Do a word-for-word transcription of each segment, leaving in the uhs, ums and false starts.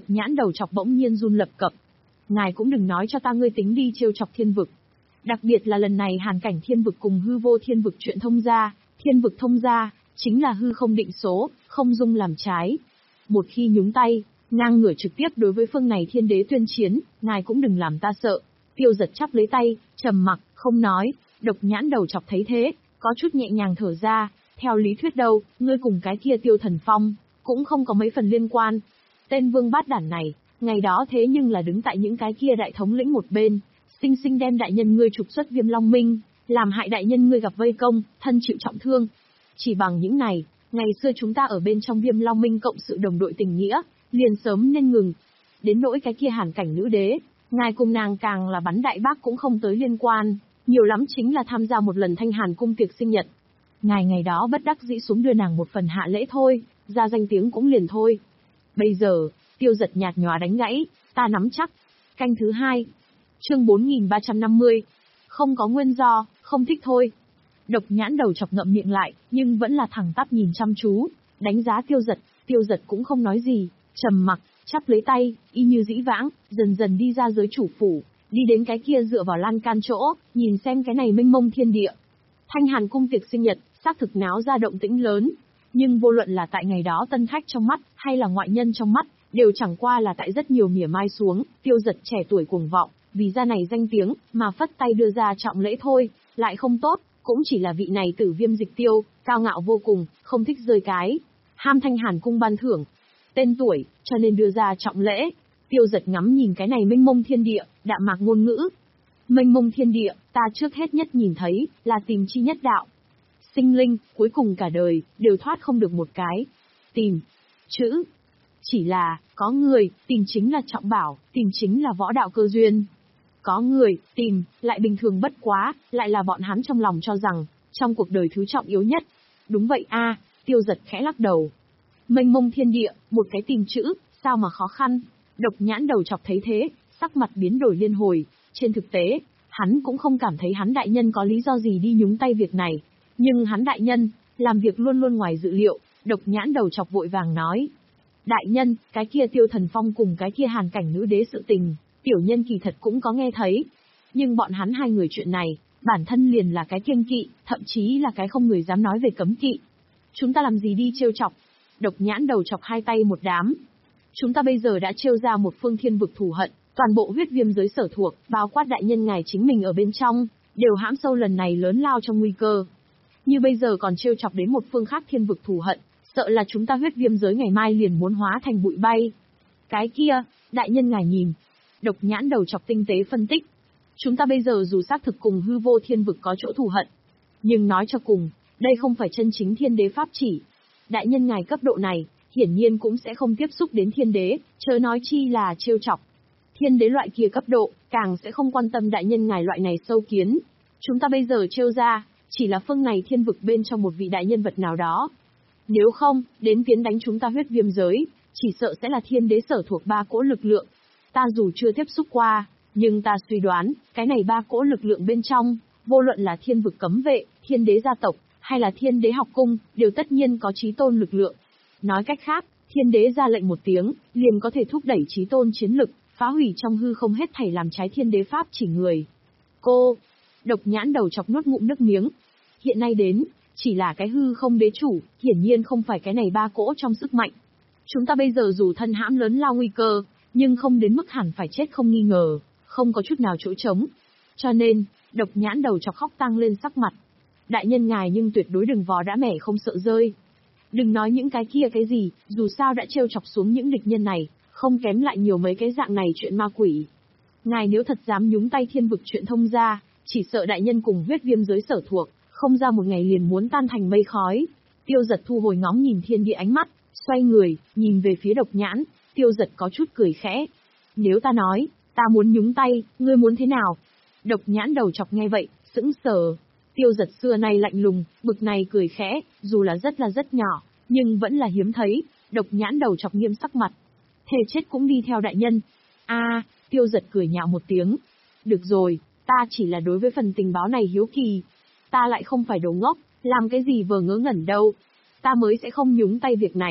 nhãn đầu chọc bỗng nhiên run lập cập. Ngài cũng đừng nói cho ta ngươi tính đi trêu chọc thiên vực. Đặc biệt là lần này hàn cảnh thiên vực cùng hư vô thiên vực chuyện thông gia, thiên vực thông gia, chính là hư không định số, không dung làm trái. Một khi nhúng tay, ngang ngửa trực tiếp đối với phương này thiên đế tuyên chiến, ngài cũng đừng làm ta sợ. Tiêu Giật chắp lấy tay, trầm mặc, không nói. Độc nhãn đầu chọc thấy thế, có chút nhẹ nhàng thở ra. Theo lý thuyết đâu, ngươi cùng cái kia Tiêu Thần Phong, cũng không có mấy phần liên quan. Tên vương bát đản này, ngày đó thế nhưng là đứng tại những cái kia đại thống lĩnh một bên, sinh sinh đem đại nhân ngươi trục xuất Viêm Long Minh, làm hại đại nhân ngươi gặp vây công, thân chịu trọng thương. Chỉ bằng những này, ngày xưa chúng ta ở bên trong Viêm Long Minh cộng sự đồng đội tình nghĩa, liền sớm nên ngừng. Đến nỗi cái kia hàn cảnh nữ đế, ngài cùng nàng càng là bắn đại bác cũng không tới liên quan, nhiều lắm chính là tham gia một lần Thanh Hàn cung tiệc sinh nhật. Ngài ngày đó bất đắc dĩ xuống đưa nàng một phần hạ lễ thôi, ra danh tiếng cũng liền thôi. Bây giờ, Tiêu Giật nhạt nhòa đánh gãy, ta nắm chắc. Canh thứ hai. Chương bốn nghìn ba trăm năm mươi. Không có nguyên do, không thích thôi. Độc nhãn đầu chọc ngậm miệng lại, nhưng vẫn là thẳng tắp nhìn chăm chú, đánh giá Tiêu Giật. Tiêu Giật cũng không nói gì, trầm mặc, chắp lấy tay, y như dĩ vãng, dần dần đi ra giới chủ phủ, đi đến cái kia dựa vào lan can chỗ, nhìn xem cái này mênh mông thiên địa. Thanh Hàn cung tiệc sinh nhật, xác thực náo ra động tĩnh lớn, nhưng vô luận là tại ngày đó tân khách trong mắt, hay là ngoại nhân trong mắt, đều chẳng qua là tại rất nhiều mỉa mai xuống, Tiêu Giật trẻ tuổi cuồng vọng, vì ra này danh tiếng, mà phất tay đưa ra trọng lễ thôi, lại không tốt, cũng chỉ là vị này Tử Viêm Dịch Tiêu, cao ngạo vô cùng, không thích rơi cái, ham Thanh Hàn cung ban thưởng, tên tuổi, cho nên đưa ra trọng lễ. Tiêu Giật ngắm nhìn cái này mênh mông thiên địa, đạm mạc ngôn ngữ. Mênh mông thiên địa, ta trước hết nhất nhìn thấy, là tìm chi nhất đạo. Sinh linh, cuối cùng cả đời, đều thoát không được một cái. Tìm. Chữ. Chỉ là, có người, tìm chính là trọng bảo, tìm chính là võ đạo cơ duyên. Có người, tìm, lại bình thường bất quá, lại là bọn hắn trong lòng cho rằng, trong cuộc đời thứ trọng yếu nhất. Đúng vậy a. Tiêu Giật khẽ lắc đầu. Mênh mông thiên địa, một cái tìm chữ, sao mà khó khăn. Độc nhãn đầu chọc thấy thế, sắc mặt biến đổi liên hồi. Trên thực tế, hắn cũng không cảm thấy hắn đại nhân có lý do gì đi nhúng tay việc này. Nhưng hắn đại nhân, làm việc luôn luôn ngoài dự liệu. Độc nhãn đầu chọc vội vàng nói. Đại nhân, cái kia Tiêu Thần Phong cùng cái kia hàn cảnh nữ đế sự tình, tiểu nhân kỳ thật cũng có nghe thấy. Nhưng bọn hắn hai người chuyện này, bản thân liền là cái kiêng kỵ, thậm chí là cái không người dám nói về cấm kỵ. Chúng ta làm gì đi trêu chọc? Độc nhãn đầu chọc hai tay một đám. Chúng ta bây giờ đã trêu ra một phương thiên vực thù hận, toàn bộ huyết viêm giới sở thuộc, bao quát đại nhân ngài chính mình ở bên trong, đều hãm sâu lần này lớn lao trong nguy cơ. Như bây giờ còn trêu chọc đến một phương khác thiên vực thù hận, sợ là chúng ta huyết viêm giới ngày mai liền muốn hóa thành bụi bay. Cái kia, đại nhân ngài nhìn. Độc nhãn đầu chọc tinh tế phân tích. Chúng ta bây giờ dù xác thực cùng hư vô thiên vực có chỗ thù hận, nhưng nói cho cùng, đây không phải chân chính thiên đế pháp chỉ. Đại nhân ngài cấp độ này, hiển nhiên cũng sẽ không tiếp xúc đến thiên đế, chớ nói chi là trêu chọc. Thiên đế loại kia cấp độ, càng sẽ không quan tâm đại nhân ngài loại này sâu kiến. Chúng ta bây giờ trêu ra, chỉ là phương này thiên vực bên trong một vị đại nhân vật nào đó. Nếu không, đến tiến đánh chúng ta huyết viêm giới, chỉ sợ sẽ là thiên đế sở thuộc ba cỗ lực lượng. Ta dù chưa tiếp xúc qua, nhưng ta suy đoán, cái này ba cỗ lực lượng bên trong, vô luận là thiên vực cấm vệ, thiên đế gia tộc, hay là thiên đế học cung, đều tất nhiên có chí tôn lực lượng. Nói cách khác, thiên đế ra lệnh một tiếng, liền có thể thúc đẩy chí tôn chiến lực, phá hủy trong hư không hết thảy làm trái thiên đế pháp chỉ người. Cô, độc nhãn đầu chọc nuốt ngụm nước miếng. Hiện nay đến, chỉ là cái hư không đế chủ, hiển nhiên không phải cái này ba cỗ trong sức mạnh. Chúng ta bây giờ dù thân hãm lớn lao nguy cơ, nhưng không đến mức hẳn phải chết không nghi ngờ, không có chút nào chỗ trống. Cho nên, độc nhãn đầu chọc khóc tăng lên sắc mặt. Đại nhân ngài nhưng tuyệt đối đừng vò đã mẻ không sợ rơi. Đừng nói những cái kia cái gì, dù sao đã trêu chọc xuống những địch nhân này, không kém lại nhiều mấy cái dạng này chuyện ma quỷ. Ngài nếu thật dám nhúng tay thiên vực chuyện thông gia, chỉ sợ đại nhân cùng huyết viêm giới sở thuộc, không ra một ngày liền muốn tan thành mây khói. Tiêu Giật thu hồi ngóng nhìn thiên địa ánh mắt, xoay người, nhìn về phía độc nhãn, Tiêu Giật có chút cười khẽ. Nếu ta nói, ta muốn nhúng tay, ngươi muốn thế nào? Độc nhãn đầu chọc nghe vậy, sững sờ. Tiêu Giật xưa nay lạnh lùng, bực này cười khẽ, dù là rất là rất nhỏ, nhưng vẫn là hiếm thấy. Độc nhãn đầu chọc nghiêm sắc mặt. Thề chết cũng đi theo đại nhân. A, à, Tiêu Giật cười nhạo một tiếng. Được rồi, ta chỉ là đối với phần tình báo này hiếu kỳ. Ta lại không phải đồ ngốc, làm cái gì vờ ngớ ngẩn đâu. Ta mới sẽ không nhúng tay việc này.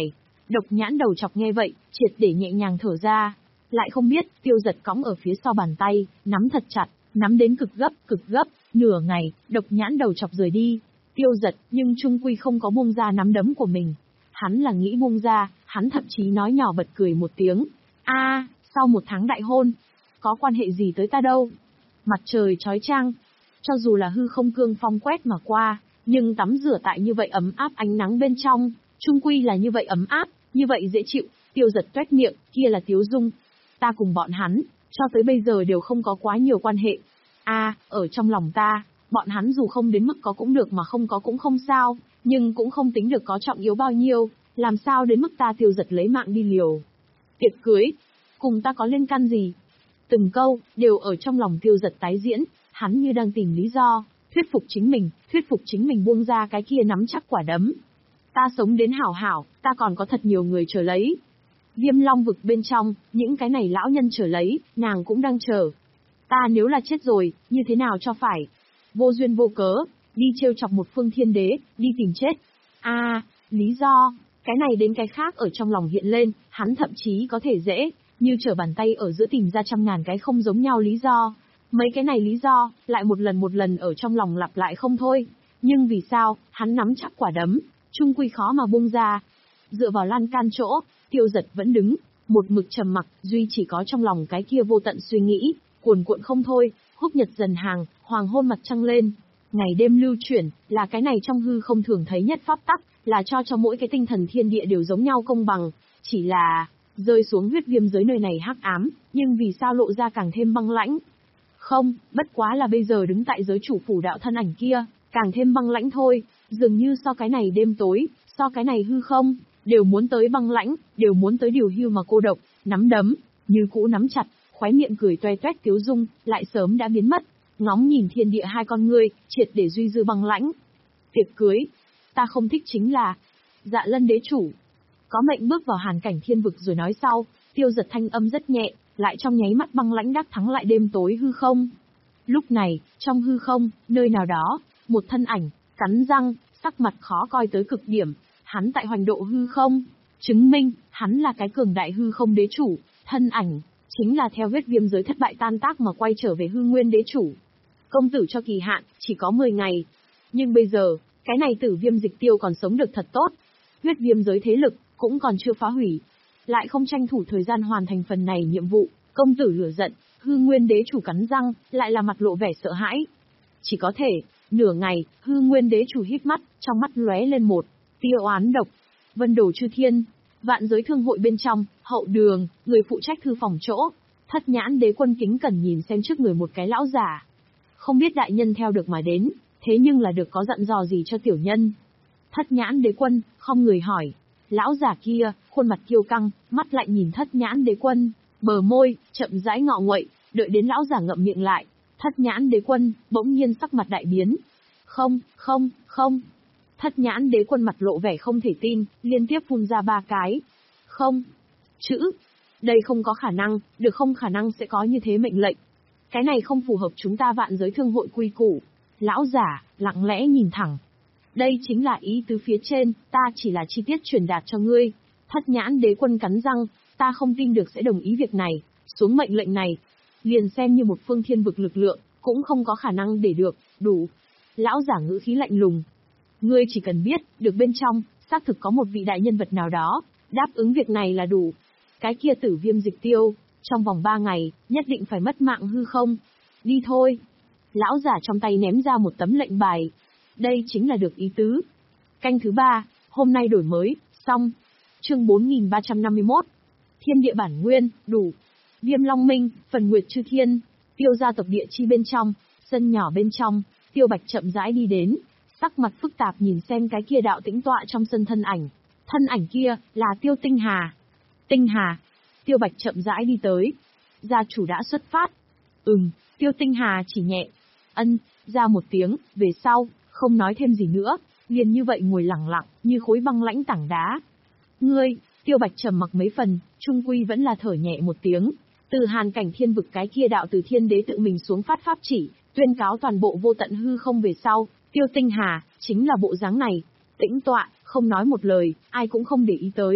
Độc nhãn đầu chọc nghe vậy, triệt để nhẹ nhàng thở ra. Lại không biết, Tiêu Giật cõng ở phía sau bàn tay, nắm thật chặt, nắm đến cực gấp, cực gấp, nửa ngày, độc nhãn đầu chọc rời đi. Tiêu Giật, nhưng trung quy không có buông ra nắm đấm của mình. Hắn là nghĩ buông ra, hắn thậm chí nói nhỏ bật cười một tiếng. A, sau một tháng đại hôn, có quan hệ gì tới ta đâu? Mặt trời chói chang, cho dù là hư không cương phong quét mà qua, nhưng tắm rửa tại như vậy ấm áp ánh nắng bên trong, trung quy là như vậy ấm áp, như vậy dễ chịu. Tiêu Giật toét miệng, kia là Tiếu Dung. Ta cùng bọn hắn, cho tới bây giờ đều không có quá nhiều quan hệ. A, à, ở trong lòng ta, bọn hắn dù không đến mức có cũng được mà không có cũng không sao, nhưng cũng không tính được có trọng yếu bao nhiêu, làm sao đến mức ta Tiêu Giật lấy mạng đi liều. Tiệc cưới, cùng ta có liên can gì? Từng câu, đều ở trong lòng Tiêu Giật tái diễn, hắn như đang tìm lý do, thuyết phục chính mình, thuyết phục chính mình buông ra cái kia nắm chắc quả đấm. Ta sống đến hảo hảo, ta còn có thật nhiều người chờ lấy. Viêm Long vực bên trong, những cái này lão nhân chờ lấy, nàng cũng đang chờ. Ta nếu là chết rồi, như thế nào cho phải? Vô duyên vô cớ, đi trêu chọc một phương thiên đế, đi tìm chết. A, à, lý do, cái này đến cái khác ở trong lòng hiện lên, hắn thậm chí có thể dễ, như trở bàn tay ở giữa tìm ra trăm ngàn cái không giống nhau lý do. Mấy cái này lý do, lại một lần một lần ở trong lòng lặp lại không thôi. Nhưng vì sao, hắn nắm chắc quả đấm, trung quy khó mà buông ra. Dựa vào lan can chỗ, Tiêu Giật vẫn đứng, một mực trầm mặc, duy chỉ có trong lòng cái kia vô tận suy nghĩ, cuồn cuộn không thôi. Húc nhật dần hàng, hoàng hôn mặt trăng lên, ngày đêm lưu chuyển, là cái này trong hư không thường thấy nhất pháp tắc, là cho cho mỗi cái tinh thần thiên địa đều giống nhau công bằng, chỉ là rơi xuống huyết viêm giới nơi này hắc ám, nhưng vì sao lộ ra càng thêm băng lãnh? Không, bất quá là bây giờ đứng tại giới chủ phủ đạo thân ảnh kia, càng thêm băng lãnh thôi, dường như so cái này đêm tối, so cái này hư không, đều muốn tới băng lãnh, đều muốn tới điều hưu mà cô độc, nắm đấm, như cũ nắm chặt, khóe miệng cười toe toét Tiếu Dung, lại sớm đã biến mất, ngóng nhìn thiên địa hai con ngươi, triệt để duy dư băng lãnh. Tiệc cưới, ta không thích chính là, Dạ Lân đế chủ, có mệnh bước vào hàn cảnh thiên vực rồi nói sau, Tiêu Giật thanh âm rất nhẹ, lại trong nháy mắt băng lãnh đắc thắng lại đêm tối hư không. Lúc này, trong hư không, nơi nào đó, một thân ảnh, cắn răng, sắc mặt khó coi tới cực điểm, hắn tại hoành độ hư không, chứng minh, hắn là cái cường đại hư không đế chủ, thân ảnh, chính là theo huyết viêm giới thất bại tan tác mà quay trở về hư nguyên đế chủ. Công tử cho kỳ hạn, chỉ có mười ngày. Nhưng bây giờ, cái này tử viêm dịch tiêu còn sống được thật tốt. Huyết viêm giới thế lực, cũng còn chưa phá hủy. Lại không tranh thủ thời gian hoàn thành phần này nhiệm vụ, công tử lửa giận, hư nguyên đế chủ cắn răng, lại là mặt lộ vẻ sợ hãi. Chỉ có thể, nửa ngày, hư nguyên đế chủ híp mắt, trong mắt lóe lên một tia oán độc. Vân Đồ Chư Thiên, vạn giới thương hội bên trong, hậu đường, người phụ trách thư phòng chỗ, Thất Nhãn Đế Quân kính cẩn nhìn xem trước người một cái lão giả. Không biết đại nhân theo được mà đến, thế nhưng là được có dặn dò gì cho tiểu nhân? Thất Nhãn Đế Quân, không người hỏi. Lão giả kia, khuôn mặt kiêu căng, mắt lạnh nhìn Thất Nhãn Đế Quân, bờ môi, chậm rãi ngọ nguậy, đợi đến lão giả ngậm miệng lại. Thất Nhãn Đế Quân, bỗng nhiên sắc mặt đại biến. Không, không, không. Thất Nhãn Đế Quân mặt lộ vẻ không thể tin, liên tiếp phun ra ba cái. Không. Chữ. Đây không có khả năng, được không khả năng sẽ có như thế mệnh lệnh. Cái này không phù hợp chúng ta vạn giới thương hội quy củ. Lão giả, lặng lẽ nhìn thẳng. Đây chính là ý tứ phía trên, ta chỉ là chi tiết truyền đạt cho ngươi. Thất Nhãn Đế Quân cắn răng, ta không tin được sẽ đồng ý việc này, xuống mệnh lệnh này. Liền xem như một phương thiên vực lực lượng, cũng không có khả năng để được, đủ. Lão giả ngữ khí lạnh lùng. Ngươi chỉ cần biết, được bên trong, xác thực có một vị đại nhân vật nào đó, đáp ứng việc này là đủ. Cái kia tử viêm dịch tiêu, trong vòng ba ngày, nhất định phải mất mạng hư không. Đi thôi. Lão giả trong tay ném ra một tấm lệnh bài. Đây chính là được ý tứ. Canh thứ ba, hôm nay đổi mới, xong. Chương bốn nghìn ba trăm năm mươi mốt. Thiên địa bản nguyên, đủ. Viêm Long Minh, phần Nguyệt Chư Thiên, Tiêu gia tộc địa chi bên trong, sân nhỏ bên trong, Tiêu Bạch chậm rãi đi đến, sắc mặt phức tạp nhìn xem cái kia đạo tĩnh tọa trong sân thân ảnh. Thân ảnh kia, là Tiêu Tinh Hà. Tinh Hà. Tiêu Bạch chậm rãi đi tới. Gia chủ đã xuất phát. Ừm, Tiêu Tinh Hà chỉ nhẹ. Ân, ra một tiếng, về sau, không nói thêm gì nữa, liền như vậy ngồi lặng lặng, như khối băng lãnh tảng đá. Ngươi, Tiêu Bạch trầm mặc mấy phần, trung quy vẫn là thở nhẹ một tiếng. Từ hàn cảnh thiên vực cái kia đạo từ thiên đế tự mình xuống phát pháp chỉ, tuyên cáo toàn bộ vô tận hư không về sau, Tiêu Tinh Hà, chính là bộ dáng này. Tĩnh tọa, không nói một lời, ai cũng không để ý tới.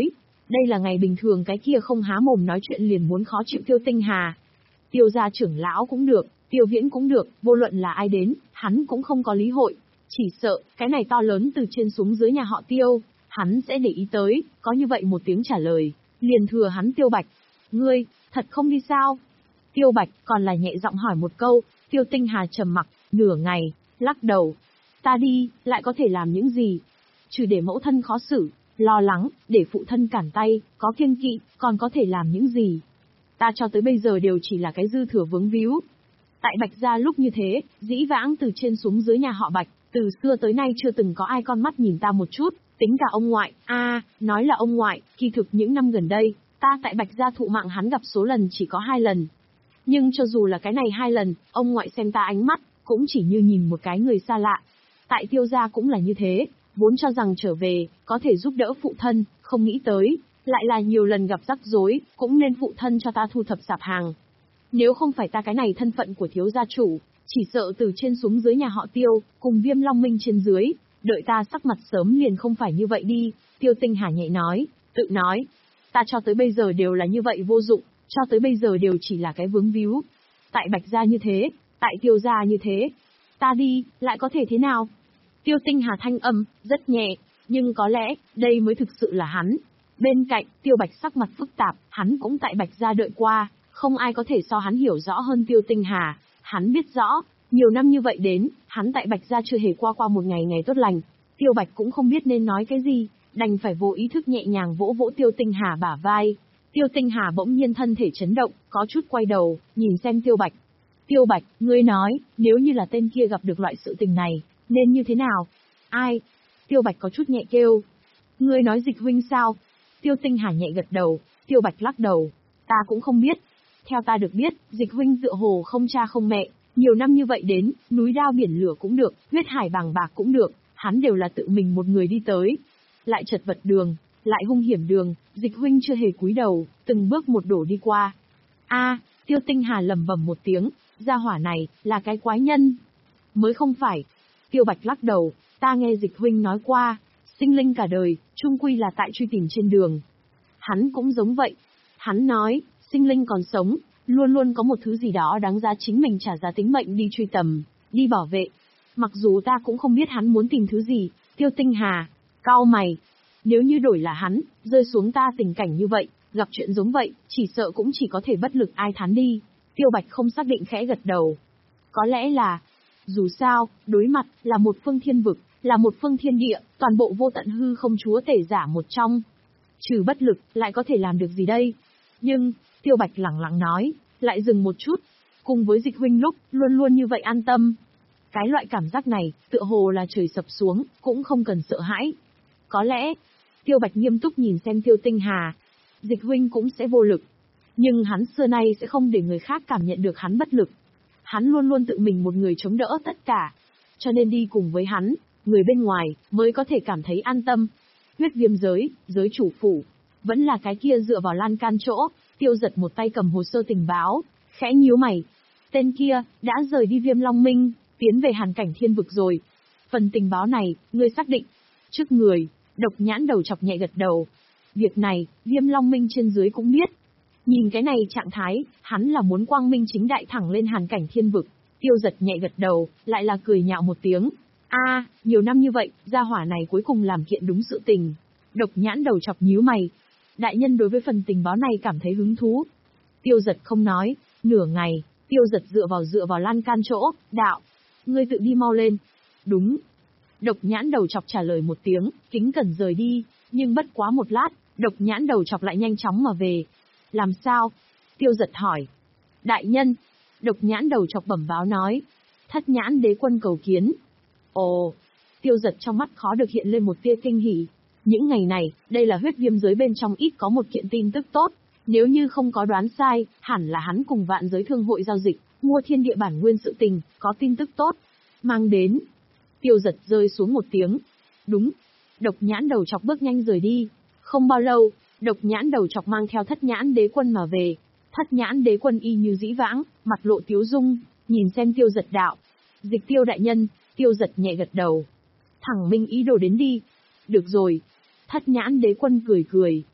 Đây là ngày bình thường cái kia không há mồm nói chuyện liền muốn khó chịu Tiêu Tinh Hà. Tiêu gia trưởng lão cũng được, Tiêu Viễn cũng được, vô luận là ai đến, hắn cũng không có lý hội. Chỉ sợ, cái này to lớn từ trên xuống dưới nhà họ Tiêu, hắn sẽ để ý tới, có như vậy một tiếng trả lời, liền thừa hắn Tiêu Bạch. Ngươi, thật không đi sao? Tiêu Bạch còn là nhẹ giọng hỏi một câu, Tiêu Tinh Hà trầm mặc, nửa ngày, lắc đầu. Ta đi, lại có thể làm những gì? Trừ để mẫu thân khó xử, lo lắng, để phụ thân cản tay, có kiêng kỵ, còn có thể làm những gì? Ta cho tới bây giờ đều chỉ là cái dư thừa vướng víu. Tại Bạch gia lúc như thế, dĩ vãng từ trên xuống dưới nhà họ Bạch, từ xưa tới nay chưa từng có ai con mắt nhìn ta một chút, tính cả ông ngoại, a, à, nói là ông ngoại, kỳ thực những năm gần đây, ta tại Bạch gia thụ mạng hắn gặp số lần chỉ có hai lần. Nhưng cho dù là cái này hai lần, ông ngoại xem ta ánh mắt, cũng chỉ như nhìn một cái người xa lạ. Tại Tiêu gia cũng là như thế, vốn cho rằng trở về, có thể giúp đỡ phụ thân, không nghĩ tới, lại là nhiều lần gặp rắc rối, cũng nên phụ thân cho ta thu thập sạp hàng. Nếu không phải ta cái này thân phận của thiếu gia chủ, chỉ sợ từ trên xuống dưới nhà họ Tiêu, cùng Viêm Long Minh trên dưới, đợi ta sắc mặt sớm liền không phải như vậy đi. Tiêu Tinh Hà nhẹ nói, tự nói, ta cho tới bây giờ đều là như vậy vô dụng, cho tới bây giờ đều chỉ là cái vướng víu. Tại Bạch gia như thế, tại Tiêu gia như thế, ta đi, lại có thể thế nào? Tiêu Tinh Hà thanh âm, rất nhẹ, nhưng có lẽ, đây mới thực sự là hắn. Bên cạnh, Tiêu Bạch sắc mặt phức tạp, hắn cũng tại Bạch gia đợi qua, không ai có thể so hắn hiểu rõ hơn Tiêu Tinh Hà. Hắn biết rõ, nhiều năm như vậy đến, hắn tại Bạch gia chưa hề qua qua một ngày ngày tốt lành. Tiêu Bạch cũng không biết nên nói cái gì, đành phải vô ý thức nhẹ nhàng vỗ vỗ Tiêu Tinh Hà bả vai. Tiêu Tinh Hà bỗng nhiên thân thể chấn động, có chút quay đầu, nhìn xem Tiêu Bạch. Tiêu Bạch, ngươi nói, nếu như là tên kia gặp được loại sự tình này, nên như thế nào? Ai? Tiêu Bạch có chút nhẹ kêu. Ngươi nói Dịch huynh sao? Tiêu Tinh Hà nhẹ gật đầu, Tiêu Bạch lắc đầu. Ta cũng không biết. Theo ta được biết, Dịch huynh tựa hồ không cha không mẹ, nhiều năm như vậy đến, núi đao biển lửa cũng được, huyết hải bàng bạc cũng được, hắn đều là tự mình một người đi tới. Lại chật vật đường, lại hung hiểm đường, Dịch huynh chưa hề cúi đầu, từng bước một đổ đi qua. A, Tiêu Tinh Hà lẩm bẩm một tiếng, gia hỏa này, là cái quái nhân. Mới không phải. Tiêu Bạch lắc đầu, ta nghe Dịch huynh nói qua, sinh linh cả đời, chung quy là tại truy tìm trên đường. Hắn cũng giống vậy. Hắn nói, sinh linh còn sống, luôn luôn có một thứ gì đó đáng giá chính mình trả giá tính mệnh đi truy tầm, đi bảo vệ. Mặc dù ta cũng không biết hắn muốn tìm thứ gì, Tiêu Tinh Hà, cau mày. Nếu như đổi là hắn, rơi xuống ta tình cảnh như vậy, gặp chuyện giống vậy, chỉ sợ cũng chỉ có thể bất lực ai thán đi. Tiêu Bạch không xác định khẽ gật đầu. Có lẽ là, dù sao, đối mặt, là một phương thiên vực, là một phương thiên địa, toàn bộ vô tận hư không chúa tể giả một trong. Trừ bất lực, lại có thể làm được gì đây? Nhưng, Tiêu Bạch lẳng lặng nói, lại dừng một chút. Cùng với Dịch huynh lúc, luôn luôn như vậy an tâm. Cái loại cảm giác này, tựa hồ là trời sập xuống, cũng không cần sợ hãi. Có lẽ, Tiêu Bạch nghiêm túc nhìn xem Tiêu Tinh Hà. Dịch huynh cũng sẽ vô lực. Nhưng hắn xưa nay sẽ không để người khác cảm nhận được hắn bất lực. Hắn luôn luôn tự mình một người chống đỡ tất cả. Cho nên đi cùng với hắn, người bên ngoài, mới có thể cảm thấy an tâm. Huyết viêm giới, giới chủ phủ, vẫn là cái kia dựa vào lan can chỗ, Tiêu Giật một tay cầm hồ sơ tình báo, khẽ nhíu mày. Tên kia, đã rời đi Viêm Long Minh, tiến về hàn cảnh thiên vực rồi. Phần tình báo này, ngươi xác định. Trước người, Độc Nhãn đầu chọc nhẹ gật đầu. Việc này, Viêm Long Minh trên dưới cũng biết. Nhìn cái này trạng thái, hắn là muốn quang minh chính đại thẳng lên hàn cảnh thiên vực. Tiêu Giật nhẹ gật đầu, lại là cười nhạo một tiếng. A, à, nhiều năm như vậy, gia hỏa này cuối cùng làm kiện đúng sự tình. Độc Nhãn đầu chọc nhíu mày. Đại nhân đối với phần tình báo này cảm thấy hứng thú. Tiêu Giật không nói, nửa ngày, Tiêu Giật dựa vào dựa vào lan can chỗ, đạo. Ngươi tự đi mau lên. Đúng. Độc Nhãn đầu chọc trả lời một tiếng, kính cẩn rời đi, nhưng bất quá một lát, Độc Nhãn đầu chọc lại nhanh chóng mà về. Làm sao? Tiêu Giật hỏi. Đại nhân. Độc Nhãn đầu chọc bẩm báo nói. Thất Nhãn đế quân cầu kiến. Ồ. Tiêu Giật trong mắt khó được hiện lên một tia kinh hỉ. Những ngày này, đây là huyết viêm giới bên trong ít có một kiện tin tức tốt. Nếu như không có đoán sai, hẳn là hắn cùng vạn giới thương hội giao dịch, mua thiên địa bản nguyên sự tình, có tin tức tốt. Mang đến. Tiêu Giật rơi xuống một tiếng. Đúng. Độc Nhãn đầu chọc bước nhanh rời đi. Không bao lâu, Độc Nhãn đầu chọc mang theo Thất Nhãn đế quân mà về. Thất Nhãn đế quân y như dĩ vãng, mặt lộ tiếu dung, nhìn xem Tiêu Giật đạo. Dịch Tiêu đại nhân. Tiêu Giật nhẹ gật đầu. Thẳng minh ý đồ đến đi. Được rồi. Thất Nhãn đế quân cười cười.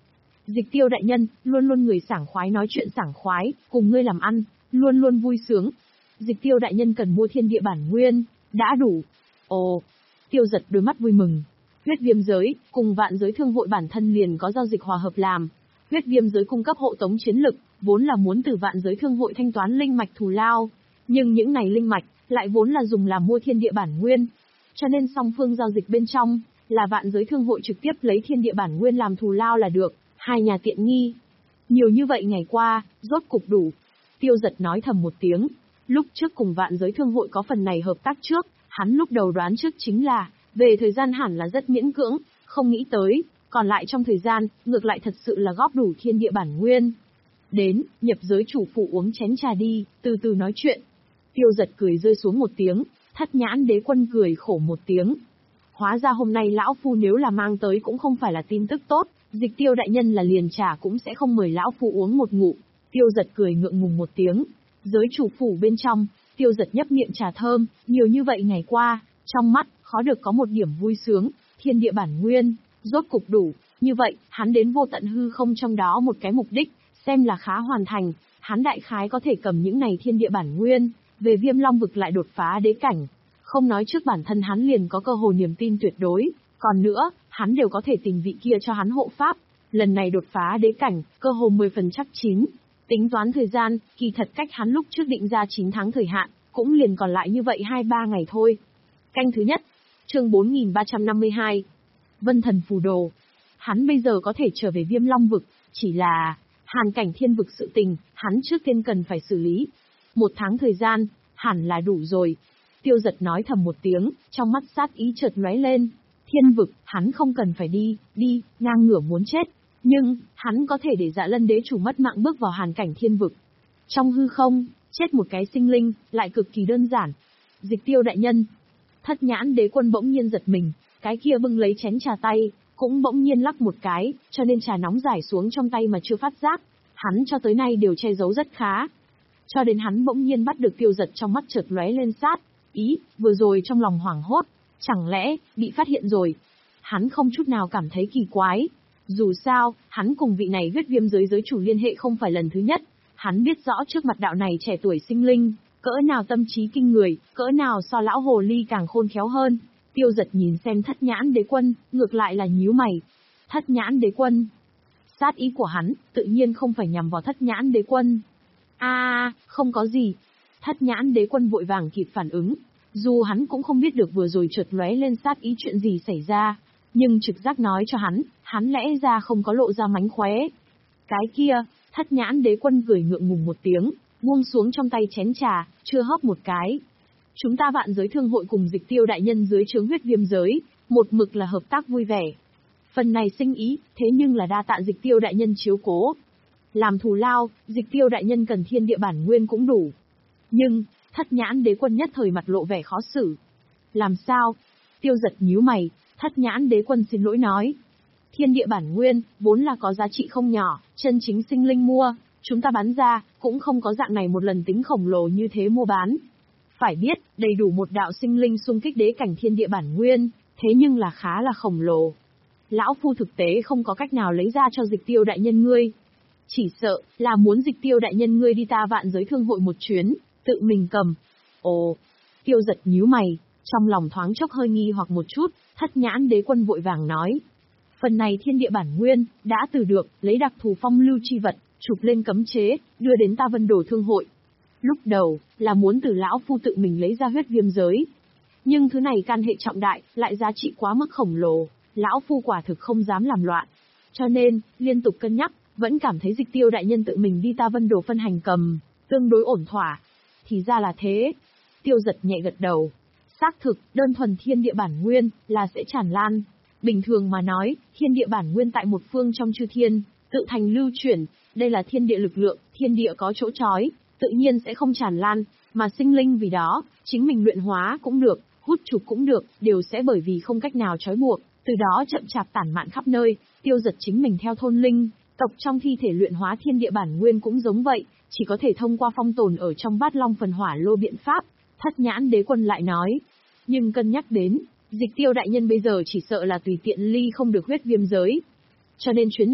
Dịch Tiêu đại nhân, luôn luôn người sảng khoái nói chuyện sảng khoái, cùng ngươi làm ăn, luôn luôn vui sướng. Dịch Tiêu đại nhân cần mua thiên địa bản nguyên, đã đủ. Ồ, Tiêu Giật đôi mắt vui mừng. Huyết viêm giới, cùng vạn giới thương hội bản thân liền có giao dịch hòa hợp làm. Huyết viêm giới cung cấp hộ tống chiến lực, vốn là muốn từ vạn giới thương hội thanh toán linh mạch thù lao. Nhưng những này linh mạch, lại vốn là dùng làm mua thiên địa bản nguyên. Cho nên song phương giao dịch bên trong, là vạn giới thương hội trực tiếp lấy thiên địa bản nguyên làm thù lao là được, hai nhà tiện nghi. Nhiều như vậy ngày qua, rốt cục đủ. Tiêu Giật nói thầm một tiếng. Lúc trước cùng vạn giới thương hội có phần này hợp tác trước, hắn lúc đầu đoán trước chính là, về thời gian hẳn là rất miễn cưỡng, không nghĩ tới, còn lại trong thời gian, ngược lại thật sự là góp đủ thiên địa bản nguyên. Đến, nhập giới chủ phụ uống chén trà đi, từ từ nói chuyện. Tiêu Giật cười rơi xuống một tiếng, Thất Nhãn Đế Quân cười khổ một tiếng. Hóa ra hôm nay lão phu nếu là mang tới cũng không phải là tin tức tốt, Dịch Tiêu đại nhân là liền trà cũng sẽ không mời lão phu uống một ngụm. Tiêu Giật cười ngượng ngùng một tiếng. Giới chủ phủ bên trong, Tiêu Giật nhấp miệng trà thơm, nhiều như vậy ngày qua, trong mắt, khó được có một điểm vui sướng, thiên địa bản nguyên, rốt cục đủ, như vậy, hắn đến vô tận hư không trong đó một cái mục đích, xem là khá hoàn thành, hắn đại khái có thể cầm những này thiên địa bản nguyên, về Viêm Long vực lại đột phá đế cảnh. Không nói trước bản thân hắn liền có cơ hội niềm tin tuyệt đối, còn nữa, hắn đều có thể tìm vị kia cho hắn hộ pháp, lần này đột phá đế cảnh, cơ hồ mười phần chắc chín. Tính toán thời gian, kỳ thật cách hắn lúc trước định ra chín tháng thời hạn, cũng liền còn lại như vậy hai ba ngày thôi. Canh thứ nhất, chương bốn nghìn ba trăm năm mươi hai. Vân Thần Phù Đồ. Hắn bây giờ có thể trở về Viêm Long vực, chỉ là hàn cảnh thiên vực sự tình, hắn trước tiên cần phải xử lý. Một tháng thời gian, hẳn là đủ rồi. Tiêu Giật nói thầm một tiếng, trong mắt sát ý chợt lóe lên. Thiên vực, hắn không cần phải đi, đi, ngang ngửa muốn chết. Nhưng, hắn có thể để Dạ Lân đế chủ mất mạng bước vào hàn cảnh thiên vực. Trong hư không, chết một cái sinh linh, lại cực kỳ đơn giản. Dịch Tiêu đại nhân. Thất Nhãn Đế Quân bỗng nhiên giật mình, cái kia bưng lấy chén trà tay, cũng bỗng nhiên lắc một cái, cho nên trà nóng rải xuống trong tay mà chưa phát giác. Hắn cho tới nay đều che giấu rất khá. Cho đến hắn bỗng nhiên bắt được Tiêu Giật trong mắt chợt lóe lên sát ý, vừa rồi trong lòng hoảng hốt, chẳng lẽ bị phát hiện rồi. Hắn không chút nào cảm thấy kỳ quái. Dù sao, hắn cùng vị này huyết viêm giới giới chủ liên hệ không phải lần thứ nhất, hắn biết rõ trước mặt đạo này trẻ tuổi sinh linh, cỡ nào tâm trí kinh người, cỡ nào so lão hồ ly càng khôn khéo hơn. Tiêu Giật nhìn xem Thất Nhãn Đế Quân, ngược lại là nhíu mày. Thất Nhãn Đế Quân. Sát ý của hắn, tự nhiên không phải nhằm vào Thất Nhãn Đế Quân. A, à, không có gì. Thất Nhãn Đế Quân vội vàng kịp phản ứng, dù hắn cũng không biết được vừa rồi chợt lóe lên sát ý chuyện gì xảy ra, nhưng trực giác nói cho hắn, hắn lẽ ra không có lộ ra mánh khóe. Cái kia, Thất Nhãn Đế Quân cười ngượng ngùng một tiếng, buông xuống trong tay chén trà, chưa hớp một cái. Chúng ta vạn giới thương hội cùng Dịch Tiêu đại nhân dưới trướng huyết viêm giới, một mực là hợp tác vui vẻ. Phần này sinh ý, thế nhưng là đa tạ Dịch Tiêu đại nhân chiếu cố. Làm thù lao, Dịch Tiêu đại nhân cần thiên địa bản nguyên cũng đủ. Nhưng, Thất Nhãn Đế Quân nhất thời mặt lộ vẻ khó xử. Làm sao? Tiêu Giật nhíu mày, Thất Nhãn Đế Quân xin lỗi nói. Thiên địa bản nguyên, vốn là có giá trị không nhỏ, chân chính sinh linh mua, chúng ta bán ra, cũng không có dạng này một lần tính khổng lồ như thế mua bán. Phải biết, đầy đủ một đạo sinh linh xung kích đế cảnh thiên địa bản nguyên, thế nhưng là khá là khổng lồ. Lão Phu thực tế không có cách nào lấy ra cho Dịch Tiêu đại nhân ngươi. Chỉ sợ, là muốn Dịch Tiêu đại nhân ngươi đi ta vạn giới thương hội một chuyến, tự mình cầm. Ồ, Tiêu Giật nhíu mày, trong lòng thoáng chốc hơi nghi hoặc một chút, Thất Nhãn Đế Quân vội vàng nói. Phần này thiên địa bản nguyên, đã từ được, lấy đặc thù phong lưu chi vật, chụp lên cấm chế, đưa đến ta Vân Đồ Thương hội. Lúc đầu, là muốn từ lão phu tự mình lấy ra huyết viêm giới. Nhưng thứ này can hệ trọng đại, lại giá trị quá mức khổng lồ, lão phu quả thực không dám làm loạn. Cho nên, liên tục cân nhắc, vẫn cảm thấy Dịch Tiêu đại nhân tự mình đi ta Vân Đồ phân hành cầm, tương đối ổn thỏa. Thì ra là thế. Tiêu Giật nhẹ gật đầu. Xác thực, đơn thuần thiên địa bản nguyên, là sẽ tràn lan. Bình thường mà nói, thiên địa bản nguyên tại một phương trong chư thiên, tự thành lưu chuyển, đây là thiên địa lực lượng, thiên địa có chỗ chói, tự nhiên sẽ không tràn lan, mà sinh linh vì đó, chính mình luyện hóa cũng được, hút chụp cũng được, đều sẽ bởi vì không cách nào trói buộc, từ đó chậm chạp tản mạn khắp nơi. Tiêu Giật chính mình theo thôn linh, tộc trong thi thể luyện hóa thiên địa bản nguyên cũng giống vậy, chỉ có thể thông qua phong tồn ở trong bát long phần hỏa lô biện pháp. Thất Nhãn Đế Quân lại nói, nhưng cân nhắc đến, Dịch Tiêu đại nhân bây giờ chỉ sợ là tùy tiện ly không được huyết viêm giới. Cho nên chuyến này,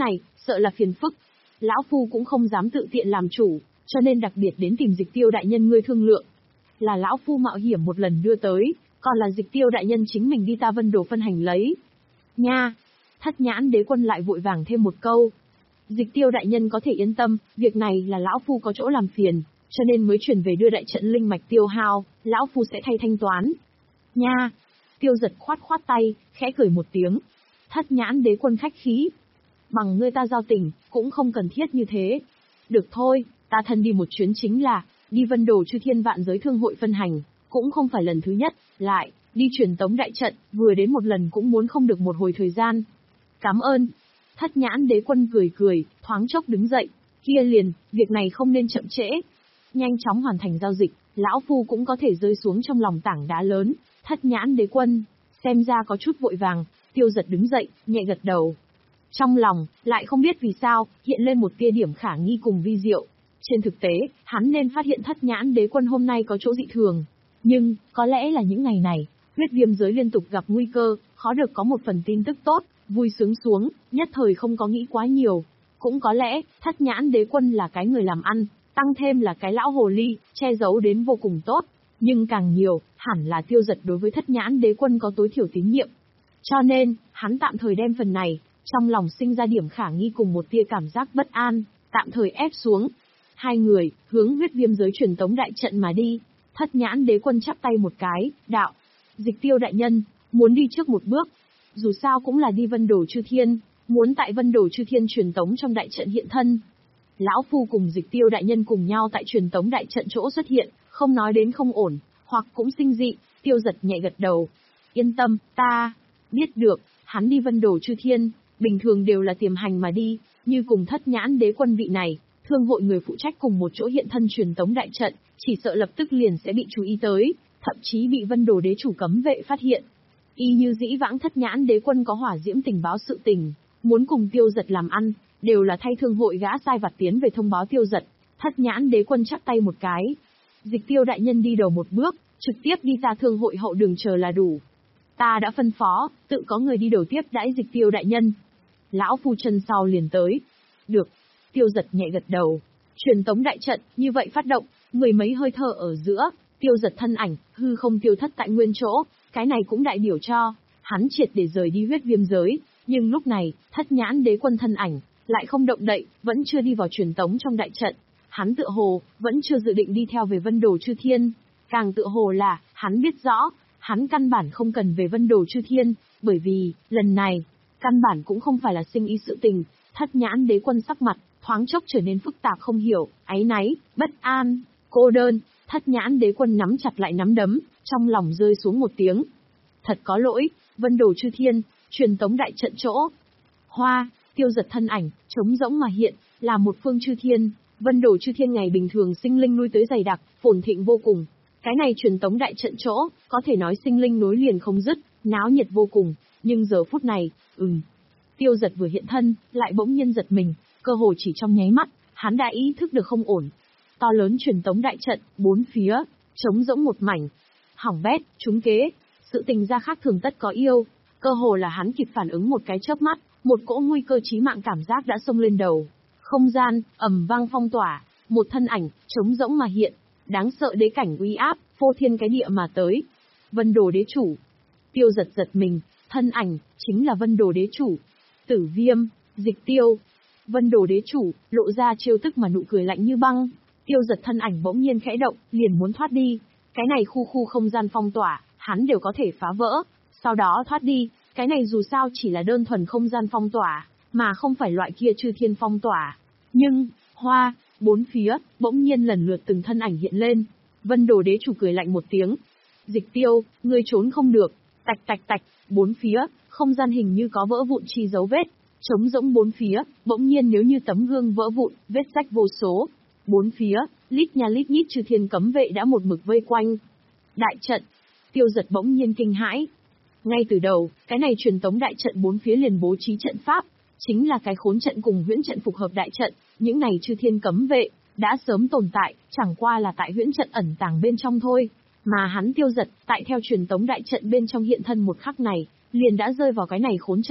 sợ là phiền phức. Lão Phu cũng không dám tự tiện làm chủ, cho nên đặc biệt đến tìm Dịch Tiêu đại nhân ngươi thương lượng. Là Lão Phu mạo hiểm một lần đưa tới, còn là Dịch Tiêu đại nhân chính mình đi ta Vân Đồ phân hành lấy. Nha! Thất Nhãn Đế Quân lại vội vàng thêm một câu. Dịch Tiêu đại nhân có thể yên tâm, việc này là Lão Phu có chỗ làm phiền, cho nên mới chuyển về đưa đại trận linh mạch tiêu hao, Lão Phu sẽ thay thanh toán. Nha! Tiêu Giật khoát khoát tay, khẽ cười một tiếng. Thất Nhãn Đế Quân khách khí. Bằng ngươi ta giao tình, cũng không cần thiết như thế. Được thôi, ta thân đi một chuyến chính là, đi Vân Đồ Chư Thiên Vạn Giới Thương hội phân hành, cũng không phải lần thứ nhất, lại, đi truyền tống đại trận, vừa đến một lần cũng muốn không được một hồi thời gian. Cảm ơn. Thất Nhãn Đế Quân cười cười, thoáng chốc đứng dậy, kia liền, việc này không nên chậm trễ. Nhanh chóng hoàn thành giao dịch, Lão Phu cũng có thể rơi xuống trong lòng tảng đá lớn. Thất Nhãn Đế Quân, xem ra có chút vội vàng, Tiêu Giật đứng dậy, nhẹ gật đầu. Trong lòng, lại không biết vì sao, hiện lên một tia điểm khả nghi cùng vi diệu. Trên thực tế, hắn nên phát hiện Thất Nhãn Đế Quân hôm nay có chỗ dị thường. Nhưng, có lẽ là những ngày này, huyết viêm giới liên tục gặp nguy cơ, khó được có một phần tin tức tốt, vui sướng xuống, nhất thời không có nghĩ quá nhiều. Cũng có lẽ, Thất Nhãn Đế Quân là cái người làm ăn, tăng thêm là cái lão hồ ly, che giấu đến vô cùng tốt. Nhưng càng nhiều, hẳn là Tiêu Giật đối với Thất Nhãn Đế Quân có tối thiểu tín nhiệm. Cho nên, hắn tạm thời đem phần này, trong lòng sinh ra điểm khả nghi cùng một tia cảm giác bất an, tạm thời ép xuống. Hai người, hướng huyết viêm giới truyền tống đại trận mà đi. Thất Nhãn Đế Quân chắp tay một cái, đạo. Dịch Tiêu đại nhân, muốn đi trước một bước. Dù sao cũng là đi Vân Đồ Chư Thiên, muốn tại Vân Đồ Chư Thiên truyền tống trong đại trận hiện thân. Lão Phu cùng Dịch Tiêu đại nhân cùng nhau tại truyền tống đại trận chỗ xuất hiện, không nói đến không ổn, hoặc cũng sinh dị. Tiêu Giật nhẹ gật đầu. Yên tâm, ta biết được, hắn đi Vân Đồ Chư Thiên, bình thường đều là tiềm hành mà đi, như cùng Thất Nhãn Đế Quân vị này, thương hội người phụ trách cùng một chỗ hiện thân truyền tống đại trận, chỉ sợ lập tức liền sẽ bị chú ý tới, thậm chí bị Vân Đồ Đế chủ cấm vệ phát hiện. Y như dĩ vãng Thất Nhãn Đế Quân có hỏa diễm tình báo sự tình, muốn cùng Tiêu Giật làm ăn, đều là thay thương hội gã sai vặt tiến về thông báo Tiêu Giật. Thất Nhãn Đế Quân chắp tay một cái. Dịch Tiêu đại nhân đi đầu một bước, trực tiếp đi ra thương hội hậu đường chờ là đủ. Ta đã phân phó, tự có người đi đầu tiếp đãi Dịch Tiêu đại nhân. Lão Phu chân sau liền tới. Được. Tiêu Giật nhẹ gật đầu. Truyền tống đại trận, như vậy phát động, mười mấy hơi thở ở giữa, Tiêu Giật thân ảnh, hư không tiêu thất tại nguyên chỗ, cái này cũng đại biểu cho, hắn triệt để rời đi huyết viêm giới, nhưng lúc này, Thất Nhãn Đế Quân thân ảnh, lại không động đậy, vẫn chưa đi vào truyền tống trong đại trận. Hắn tựa hồ, vẫn chưa dự định đi theo về Vân Đồ Chư Thiên. Càng tựa hồ là, hắn biết rõ, hắn căn bản không cần về Vân Đồ Chư Thiên, bởi vì, lần này, căn bản cũng không phải là sinh ý sự tình. Thất Nhãn Đế Quân sắc mặt, thoáng chốc trở nên phức tạp không hiểu, áy náy, bất an, cô đơn. Thất Nhãn Đế Quân nắm chặt lại nắm đấm, trong lòng rơi xuống một tiếng. Thật có lỗi, Vân Đồ Chư Thiên, truyền tống đại trận chỗ. Hoa, Tiêu Giật thân ảnh, trống rỗng mà hiện, là một phương chư thiên. Vân Đồ Chư Thiên ngày bình thường sinh linh nuôi tới dày đặc, phồn thịnh vô cùng. Cái này truyền tống đại trận chỗ, có thể nói sinh linh nối liền không dứt, náo nhiệt vô cùng. Nhưng giờ phút này, ừm, Tiêu Giật vừa hiện thân, lại bỗng nhiên giật mình, cơ hồ chỉ trong nháy mắt, hắn đã ý thức được không ổn. To lớn truyền tống đại trận, bốn phía, trống rỗng một mảnh. Hỏng bét, trúng kế, sự tình ra khác thường tất có yêu. Cơ hồ là hắn kịp phản ứng một cái chớp mắt, một cỗ nguy cơ chí mạng cảm giác đã xông lên đầu. Không gian, ầm vang phong tỏa, một thân ảnh, trống rỗng mà hiện. Đáng sợ đế cảnh uy áp, phô thiên cái địa mà tới. Vân Đồ Đế chủ. Tiêu Giật giật mình, thân ảnh, chính là Vân Đồ Đế chủ. Tử Viêm, Dịch Tiêu. Vân Đồ Đế chủ, lộ ra chiêu tức mà nụ cười lạnh như băng. Tiêu Giật thân ảnh bỗng nhiên khẽ động, liền muốn thoát đi. Cái này khu khu không gian phong tỏa, hắn đều có thể phá vỡ. Sau đó thoát đi, cái này dù sao chỉ là đơn thuần không gian phong tỏa, mà không phải loại kia chư thiên phong tỏa. Nhưng, hoa, bốn phía, bỗng nhiên lần lượt từng thân ảnh hiện lên. Vân Đồ Đế chủ cười lạnh một tiếng. Dịch Tiêu, ngươi trốn không được. Tạch tạch tạch, bốn phía, không gian hình như có vỡ vụn chi dấu vết. Trống rỗng bốn phía, bỗng nhiên nếu như tấm gương vỡ vụn, vết rách vô số. Bốn phía, lít nha lít nhít chư thiên cấm vệ đã một mực vây quanh. Đại trận. Tiêu Giật bỗng nhiên kinh hãi. Ngay từ đầu, cái này truyền tống đại trận bốn phía liền bố trí trận pháp, chính là cái khốn trận cùng huyễn trận phục hợp đại trận, những này chư thiên cấm vệ, đã sớm tồn tại, chẳng qua là tại huyễn trận ẩn tàng bên trong thôi. Mà hắn Tiêu Giật, tại theo truyền tống đại trận bên trong hiện thân một khắc này, liền đã rơi vào cái này khốn trận.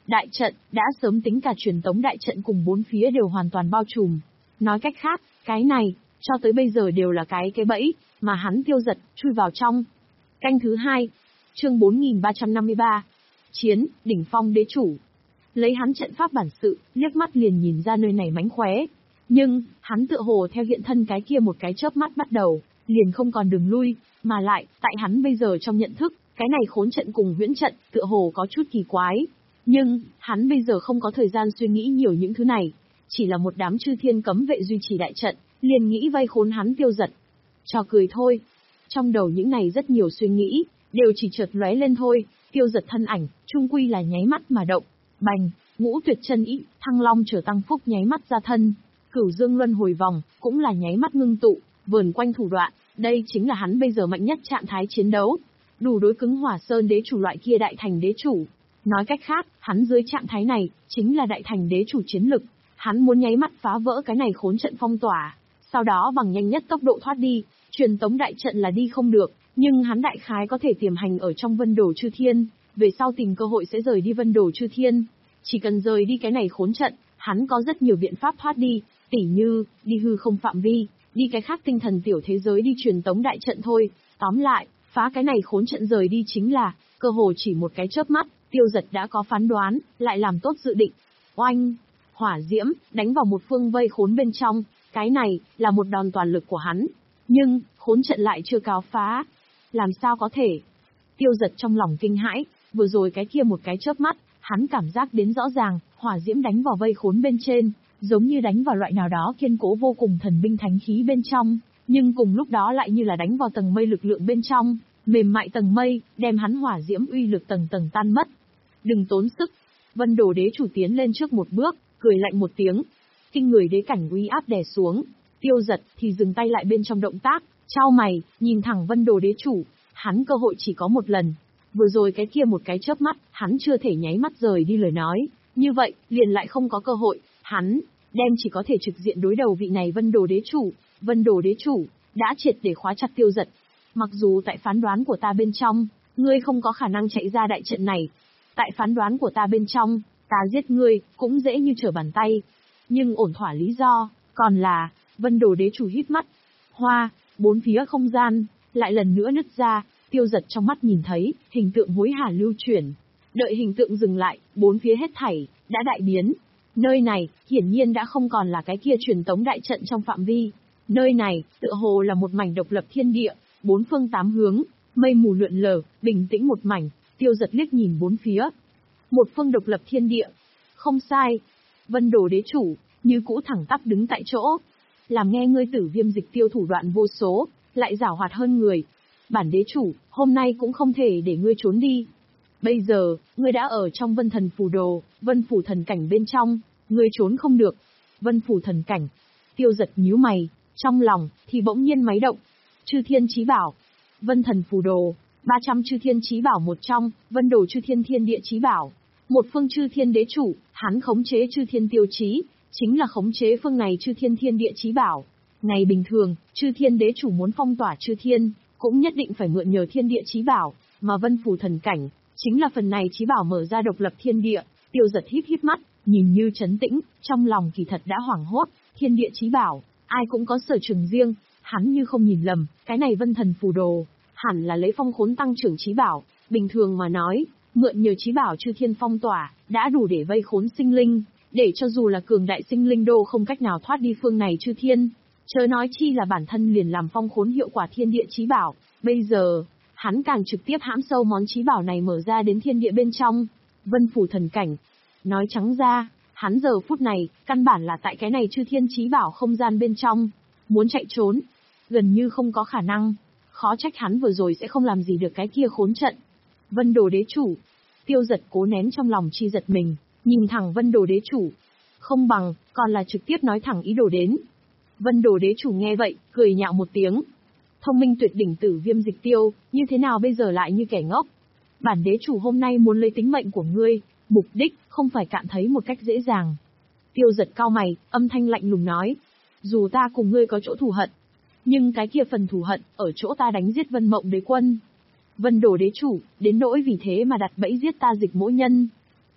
Đại trận, đã sớm tính cả truyền tống đại trận cùng bốn phía đều hoàn toàn bao trùm. Nói cách khác, cái này, cho tới bây giờ đều là cái cái bẫy, mà hắn Tiêu Giật, chui vào trong. Canh thứ hai, chương bốn nghìn ba trăm năm mươi ba. Chiến, đỉnh phong đế chủ. Lấy hắn trận pháp bản sự, liếc mắt liền nhìn ra nơi này mánh khóe. Nhưng, hắn tựa hồ theo hiện thân cái kia một cái chớp mắt bắt đầu, liền không còn đường lui, mà lại, tại hắn bây giờ trong nhận thức, cái này khốn trận cùng huyễn trận, tựa hồ có chút kỳ quái. Nhưng, hắn bây giờ không có thời gian suy nghĩ nhiều những thứ này. Chỉ là một đám chư thiên cấm vệ duy trì đại trận, liền nghĩ vây khốn hắn Tiêu Giật. Trò cười thôi. Trong đầu những này rất nhiều suy nghĩ, đều chỉ chợt lóe lên thôi, Tiêu Giật thân ảnh, chung quy là nháy mắt mà động. Bành, ngũ tuyệt chân ý, thăng long trở tăng phúc nháy mắt ra thân. Cửu dương luân hồi vòng, cũng là nháy mắt ngưng tụ, vờn quanh thủ đoạn, đây chính là hắn bây giờ mạnh nhất trạng thái chiến đấu. Đủ đối cứng Hỏa Sơn đế chủ loại kia đại thành đế chủ. Nói cách khác, hắn dưới trạng thái này, chính là đại thành đế chủ chiến lực. Hắn muốn nháy mắt phá vỡ cái này khốn trận phong tỏa, sau đó bằng nhanh nhất tốc độ thoát đi. Truyền tống đại trận là đi không được, nhưng hắn đại khái có thể tiềm hành ở trong vân đồ chư thiên, về sau tìm cơ hội sẽ rời đi vân đồ chư thiên. Chỉ cần rời đi cái này khốn trận, hắn có rất nhiều biện pháp thoát đi, tỉ như, đi hư không phạm vi, đi cái khác tinh thần tiểu thế giới đi truyền tống đại trận thôi. Tóm lại, phá cái này khốn trận rời đi chính là, cơ hồ chỉ một cái chớp mắt, Tiêu Giật đã có phán đoán, lại làm tốt dự định. Oanh! Hỏa diễm, đánh vào một phương vây khốn bên trong, cái này, là một đòn toàn lực của hắn. Nhưng, khốn trận lại chưa cáo phá. Làm sao có thể? Tiêu Giật trong lòng kinh hãi, vừa rồi cái kia một cái chớp mắt, hắn cảm giác đến rõ ràng, hỏa diễm đánh vào vây khốn bên trên, giống như đánh vào loại nào đó kiên cố vô cùng thần binh thánh khí bên trong, nhưng cùng lúc đó lại như là đánh vào tầng mây lực lượng bên trong, mềm mại tầng mây, đem hắn hỏa diễm uy lực tầng tầng tan mất. Đừng tốn sức. Vân Đồ đế chủ tiến lên trước một bước, cười lạnh một tiếng. Kinh người đế cảnh uy áp đè xuống. Tiêu Giật thì dừng tay lại bên trong động tác, chau mày, nhìn thẳng Vân Đồ đế chủ. Hắn cơ hội chỉ có một lần. Vừa rồi cái kia một cái chớp mắt, hắn chưa thể nháy mắt rời đi lời nói. Như vậy, liền lại không có cơ hội. Hắn, đem chỉ có thể trực diện đối đầu vị này Vân Đồ đế chủ. Vân Đồ đế chủ, đã triệt để khóa chặt Tiêu Giật. Mặc dù tại phán đoán của ta bên trong, ngươi không có khả năng chạy ra đại trận này. Tại phán đoán của ta bên trong, ta giết ngươi, cũng dễ như trở bàn tay. Nhưng ổn thỏa lý do, còn là, Vân Đồ đế chủ hít mắt. Hoa, bốn phía không gian, lại lần nữa nứt ra, Tiêu Giật trong mắt nhìn thấy, hình tượng hối hả lưu chuyển. Đợi hình tượng dừng lại, bốn phía hết thảy, đã đại biến. Nơi này, hiển nhiên đã không còn là cái kia truyền tống đại trận trong phạm vi. Nơi này, tựa hồ là một mảnh độc lập thiên địa, bốn phương tám hướng, mây mù lượn lờ, bình tĩnh một mảnh. Tiêu Giật liếc nhìn bốn phía. Một phương độc lập thiên địa. Không sai. Vân Đồ đế chủ, như cũ thẳng tắp đứng tại chỗ. Làm nghe ngươi Tử Viêm dịch tiêu thủ đoạn vô số, lại giảo hoạt hơn người. Bản đế chủ, hôm nay cũng không thể để ngươi trốn đi. Bây giờ, ngươi đã ở trong Vân Thần Phù Đồ, Vân Phủ Thần Cảnh bên trong, ngươi trốn không được. Vân Phủ Thần Cảnh. Tiêu Giật nhíu mày, trong lòng thì bỗng nhiên máy động. Chư Thiên Chí Bảo, Vân Thần Phù Đồ, ba trăm chư thiên chí bảo một trong, Vân Đồ chư thiên thiên địa chí bảo. Một phương chư thiên đế chủ, hắn khống chế chư thiên tiêu chí, chính là khống chế phương này chư thiên thiên địa chí bảo. Ngày bình thường, chư thiên đế chủ muốn phong tỏa chư thiên, cũng nhất định phải mượn nhờ thiên địa chí bảo, mà Vân Phủ Thần Cảnh, chính là phần này chí bảo mở ra độc lập thiên địa. Tiêu Giật híp híp mắt, nhìn như trấn tĩnh, trong lòng kỳ thật đã hoảng hốt. Thiên địa chí bảo, ai cũng có sở trường riêng, hắn như không nhìn lầm, cái này Vân Thần Phù Đồ, hẳn là lấy phong khốn tăng trưởng chí bảo. Bình thường mà nói, mượn nhờ chí bảo chư thiên phong tỏa, đã đủ để vây khốn sinh linh, để cho dù là cường đại sinh linh đô không cách nào thoát đi phương này chư thiên. Chớ nói chi là bản thân liền làm phong khốn hiệu quả thiên địa chí bảo. Bây giờ, hắn càng trực tiếp hãm sâu món chí bảo này mở ra đến thiên địa bên trong. Vân Phủ Thần Cảnh. Nói trắng ra, hắn giờ phút này, căn bản là tại cái này chư thiên chí bảo không gian bên trong. Muốn chạy trốn, gần như không có khả năng. Khó trách hắn vừa rồi sẽ không làm gì được cái kia khốn trận. Vân Đồ đế chủ. Tiêu Giật cố nén trong lòng chi giật mình, nhìn thẳng Vân Đồ đế chủ. Không bằng, còn là trực tiếp nói thẳng ý đồ đến. Vân Đồ đế chủ nghe vậy, cười nhạo một tiếng. Thông minh tuyệt đỉnh Tử Viêm dịch tiêu, như thế nào bây giờ lại như kẻ ngốc. Bản đế chủ hôm nay muốn lấy tính mệnh của ngươi, mục đích, không phải cạn thấy một cách dễ dàng. Tiêu Giật cau mày, âm thanh lạnh lùng nói. Dù ta cùng ngươi có chỗ thù hận, nhưng cái kia phần thù hận, ở chỗ ta đánh giết Vân Mộng đế quân. Vân Đồ đế chủ, đến nỗi vì thế mà đặt bẫy giết ta Dịch Mỗ Nhân.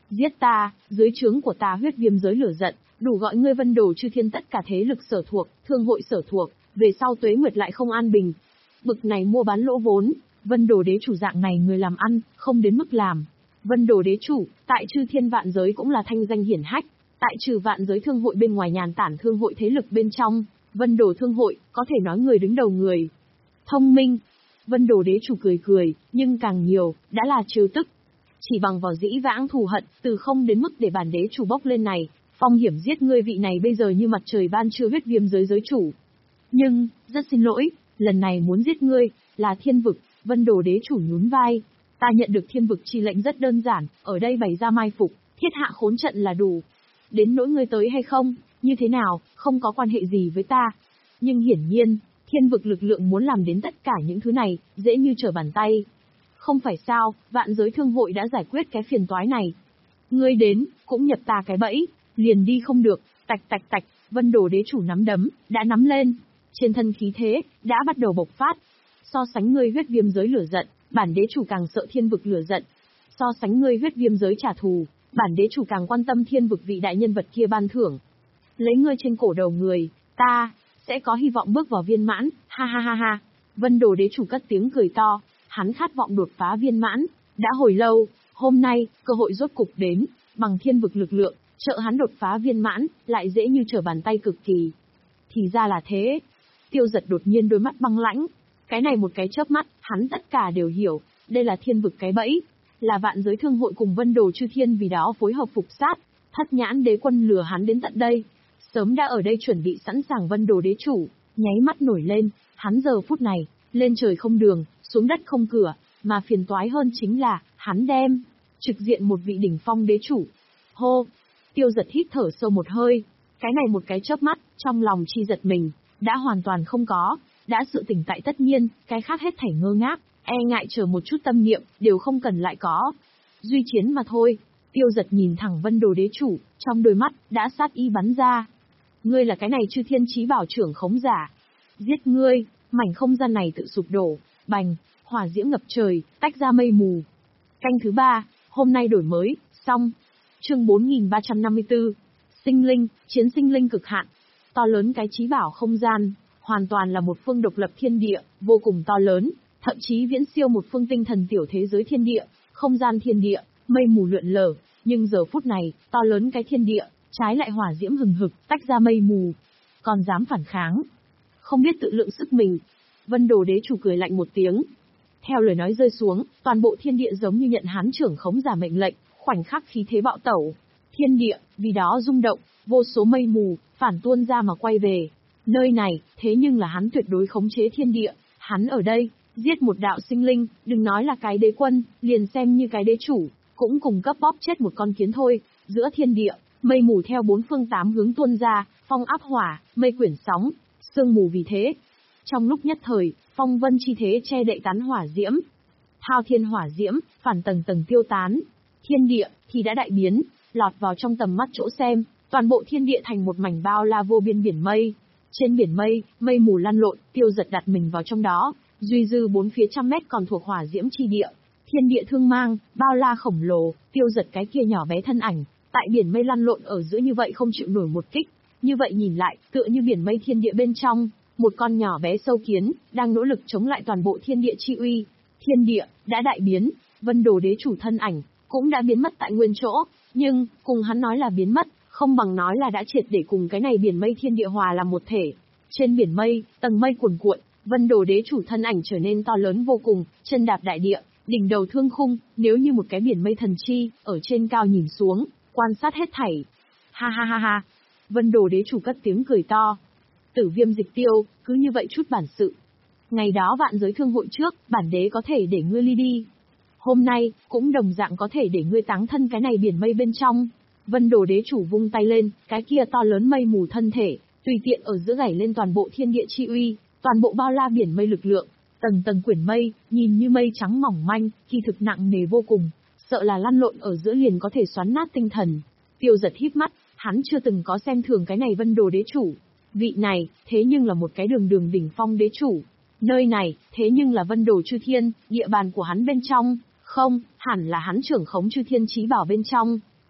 Giết ta, dưới trướng của ta huyết viêm giới lửa giận, đủ gọi ngươi Vân Đồ chư thiên tất cả thế lực sở thuộc, thương hội sở thuộc, về sau tuế nguyệt lại không an bình. Bực này mua bán lỗ vốn, Vân Đồ đế chủ dạng này người làm ăn, không đến mức làm. Vân Đồ đế chủ, tại chư thiên vạn giới cũng là thanh danh hiển hách, tại trừ vạn giới thương hội bên ngoài nhàn tản thương hội thế lực bên trong, Vân Đồ thương hội, có thể nói người đứng đầu người. Thông minh. Vân Đồ đế chủ cười cười, nhưng càng nhiều, đã là trêu tức. Chỉ bằng vào dĩ vãng thù hận, từ không đến mức để bản đế chủ bốc lên này, phong hiểm giết ngươi vị này bây giờ như mặt trời ban trưa huyết viêm giới giới chủ. Nhưng, rất xin lỗi, lần này muốn giết ngươi, là thiên vực. Vân Đồ đế chủ nhún vai. Ta nhận được thiên vực chi lệnh rất đơn giản, ở đây bày ra mai phục, thiết hạ khốn trận là đủ. Đến nỗi ngươi tới hay không, như thế nào, không có quan hệ gì với ta. Nhưng hiển nhiên, thiên vực lực lượng muốn làm đến tất cả những thứ này, dễ như trở bàn tay. Không phải sao, vạn giới thương hội đã giải quyết cái phiền toái này. Ngươi đến, cũng nhập ta cái bẫy, liền đi không được, tạch tạch tạch, Vân Đồ đế chủ nắm đấm, đã nắm lên. Trên thân khí thế, đã bắt đầu bộc phát. So sánh ngươi huyết viêm giới lửa giận, bản đế chủ càng sợ thiên vực lửa giận. So sánh ngươi huyết viêm giới trả thù, bản đế chủ càng quan tâm thiên vực vị đại nhân vật kia ban thưởng. Lấy ngươi trên cổ đầu người, ta, sẽ có hy vọng bước vào viên mãn, ha ha ha ha. Vân Đồ đế chủ cất tiếng cười to, hắn khát vọng đột phá viên mãn, đã hồi lâu, hôm nay, cơ hội rốt cục đến, bằng thiên vực lực lượng, trợ hắn đột phá viên mãn, lại dễ như trở bàn tay cực kỳ. Thì ra là thế. Tiêu Giật đột nhiên đôi mắt băng lãnh. Cái này một cái chớp mắt, hắn tất cả đều hiểu, đây là thiên vực cái bẫy, là vạn giới thương hội cùng Vân Đồ chư thiên vì đó phối hợp phục sát, thất nhãn đế quân lừa hắn đến tận đây. Sớm đã ở đây chuẩn bị sẵn sàng Vân Đồ đế chủ, nháy mắt nổi lên, hắn giờ phút này, lên trời không đường, xuống đất không cửa, mà phiền toái hơn chính là, hắn đem, trực diện một vị đỉnh phong đế chủ. Hô! Tiêu Giật hít thở sâu một hơi, cái này một cái chớp mắt, trong lòng chi giật mình, đã hoàn toàn không có, đã sự tỉnh tại tất nhiên, cái khác hết thảy ngơ ngác, e ngại chờ một chút tâm niệm, đều không cần lại có. Duy chiến mà thôi. Tiêu Giật nhìn thẳng Vân Đồ đế chủ, trong đôi mắt, đã sát ý bắn ra. Ngươi là cái này chư thiên chí bảo trưởng khống giả. Giết ngươi, mảnh không gian này tự sụp đổ, bành, hỏa diễm ngập trời, tách ra mây mù. Canh thứ ba, hôm nay đổi mới, xong. Chương bốn nghìn ba trăm năm mươi tư. Sinh linh, chiến sinh linh cực hạn. To lớn cái chí bảo không gian, hoàn toàn là một phương độc lập thiên địa, vô cùng to lớn, thậm chí viễn siêu một phương tinh thần tiểu thế giới thiên địa, không gian thiên địa, mây mù lượn lờ, nhưng giờ phút này, to lớn cái thiên địa, trái lại hỏa diễm hừng hực, tách ra mây mù. Còn dám phản kháng? Không biết tự lượng sức mình. Vân Đồ đế chủ cười lạnh một tiếng. Theo lời nói rơi xuống, toàn bộ thiên địa giống như nhận hắn trưởng khống giả mệnh lệnh, khoảnh khắc khí thế bạo tẩu. Thiên địa, vì đó rung động, vô số mây mù, phản tuôn ra mà quay về. Nơi này, thế nhưng là hắn tuyệt đối khống chế thiên địa, hắn ở đây, giết một đạo sinh linh, đừng nói là cái đế quân, liền xem như cái đế chủ, cũng cùng cấp bóp chết một con kiến thôi. Giữa thiên địa, mây mù theo bốn phương tám hướng tuôn ra, phong áp hỏa, mây quyển sóng, sương mù vì thế. Trong lúc nhất thời, phong vân chi thế che đậy tán hỏa diễm. Thao thiên hỏa diễm, phản tầng tầng tiêu tán. Thiên địa, thì đã đại biến, lọt vào trong tầm mắt chỗ xem, toàn bộ thiên địa thành một mảnh bao la vô biên biển mây. Trên biển mây, mây mù lăn lộn, Tiêu Giật đặt mình vào trong đó, duy dư bốn phía trăm mét còn thuộc hỏa diễm chi địa. Thiên địa thương mang, bao la khổng lồ, Tiêu Giật cái kia nhỏ bé thân ảnh, tại biển mây lăn lộn ở giữa như vậy không chịu nổi một kích. Như vậy nhìn lại, tựa như biển mây thiên địa bên trong, một con nhỏ bé sâu kiến, đang nỗ lực chống lại toàn bộ thiên địa chi uy. Thiên địa, đã đại biến, Vân Đồ đế chủ thân ảnh, cũng đã biến mất tại nguyên chỗ, nhưng, cùng hắn nói là biến mất, không bằng nói là đã triệt để cùng cái này biển mây thiên địa hòa làm một thể. Trên biển mây, tầng mây cuồn cuộn, Vân Đồ đế chủ thân ảnh trở nên to lớn vô cùng, chân đạp đại địa, đỉnh đầu thương khung, nếu như một cái biển mây thần chi, ở trên cao nhìn xuống, quan sát hết thảy. Ha ha ha ha. Vân Đồ đế chủ cất tiếng cười to. Tử Viêm Dịch Tiêu, cứ như vậy chút bản sự. Ngày đó vạn giới thương hội trước, bản đế có thể để ngươi ly đi. Hôm nay, cũng đồng dạng có thể để ngươi táng thân cái này biển mây bên trong. Vân Đồ đế chủ vung tay lên, cái kia to lớn mây mù thân thể, tùy tiện ở giữa gảy lên toàn bộ thiên địa chi uy, toàn bộ bao la biển mây lực lượng, tầng tầng quyển mây, nhìn như mây trắng mỏng manh, kỳ thực nặng nề vô cùng, sợ là lăn lộn ở giữa liền có thể xoắn nát tinh thần. Tiêu Giật híp mắt, hắn chưa từng có xem thường cái này Vân Đồ đế chủ. Vị này, thế nhưng là một cái đường đường đỉnh phong đế chủ. Nơi này, thế nhưng là Vân Đồ chư thiên, địa bàn của hắn bên trong, không, hẳn là hắn trưởng khống chư thiên chí bảo bên trong.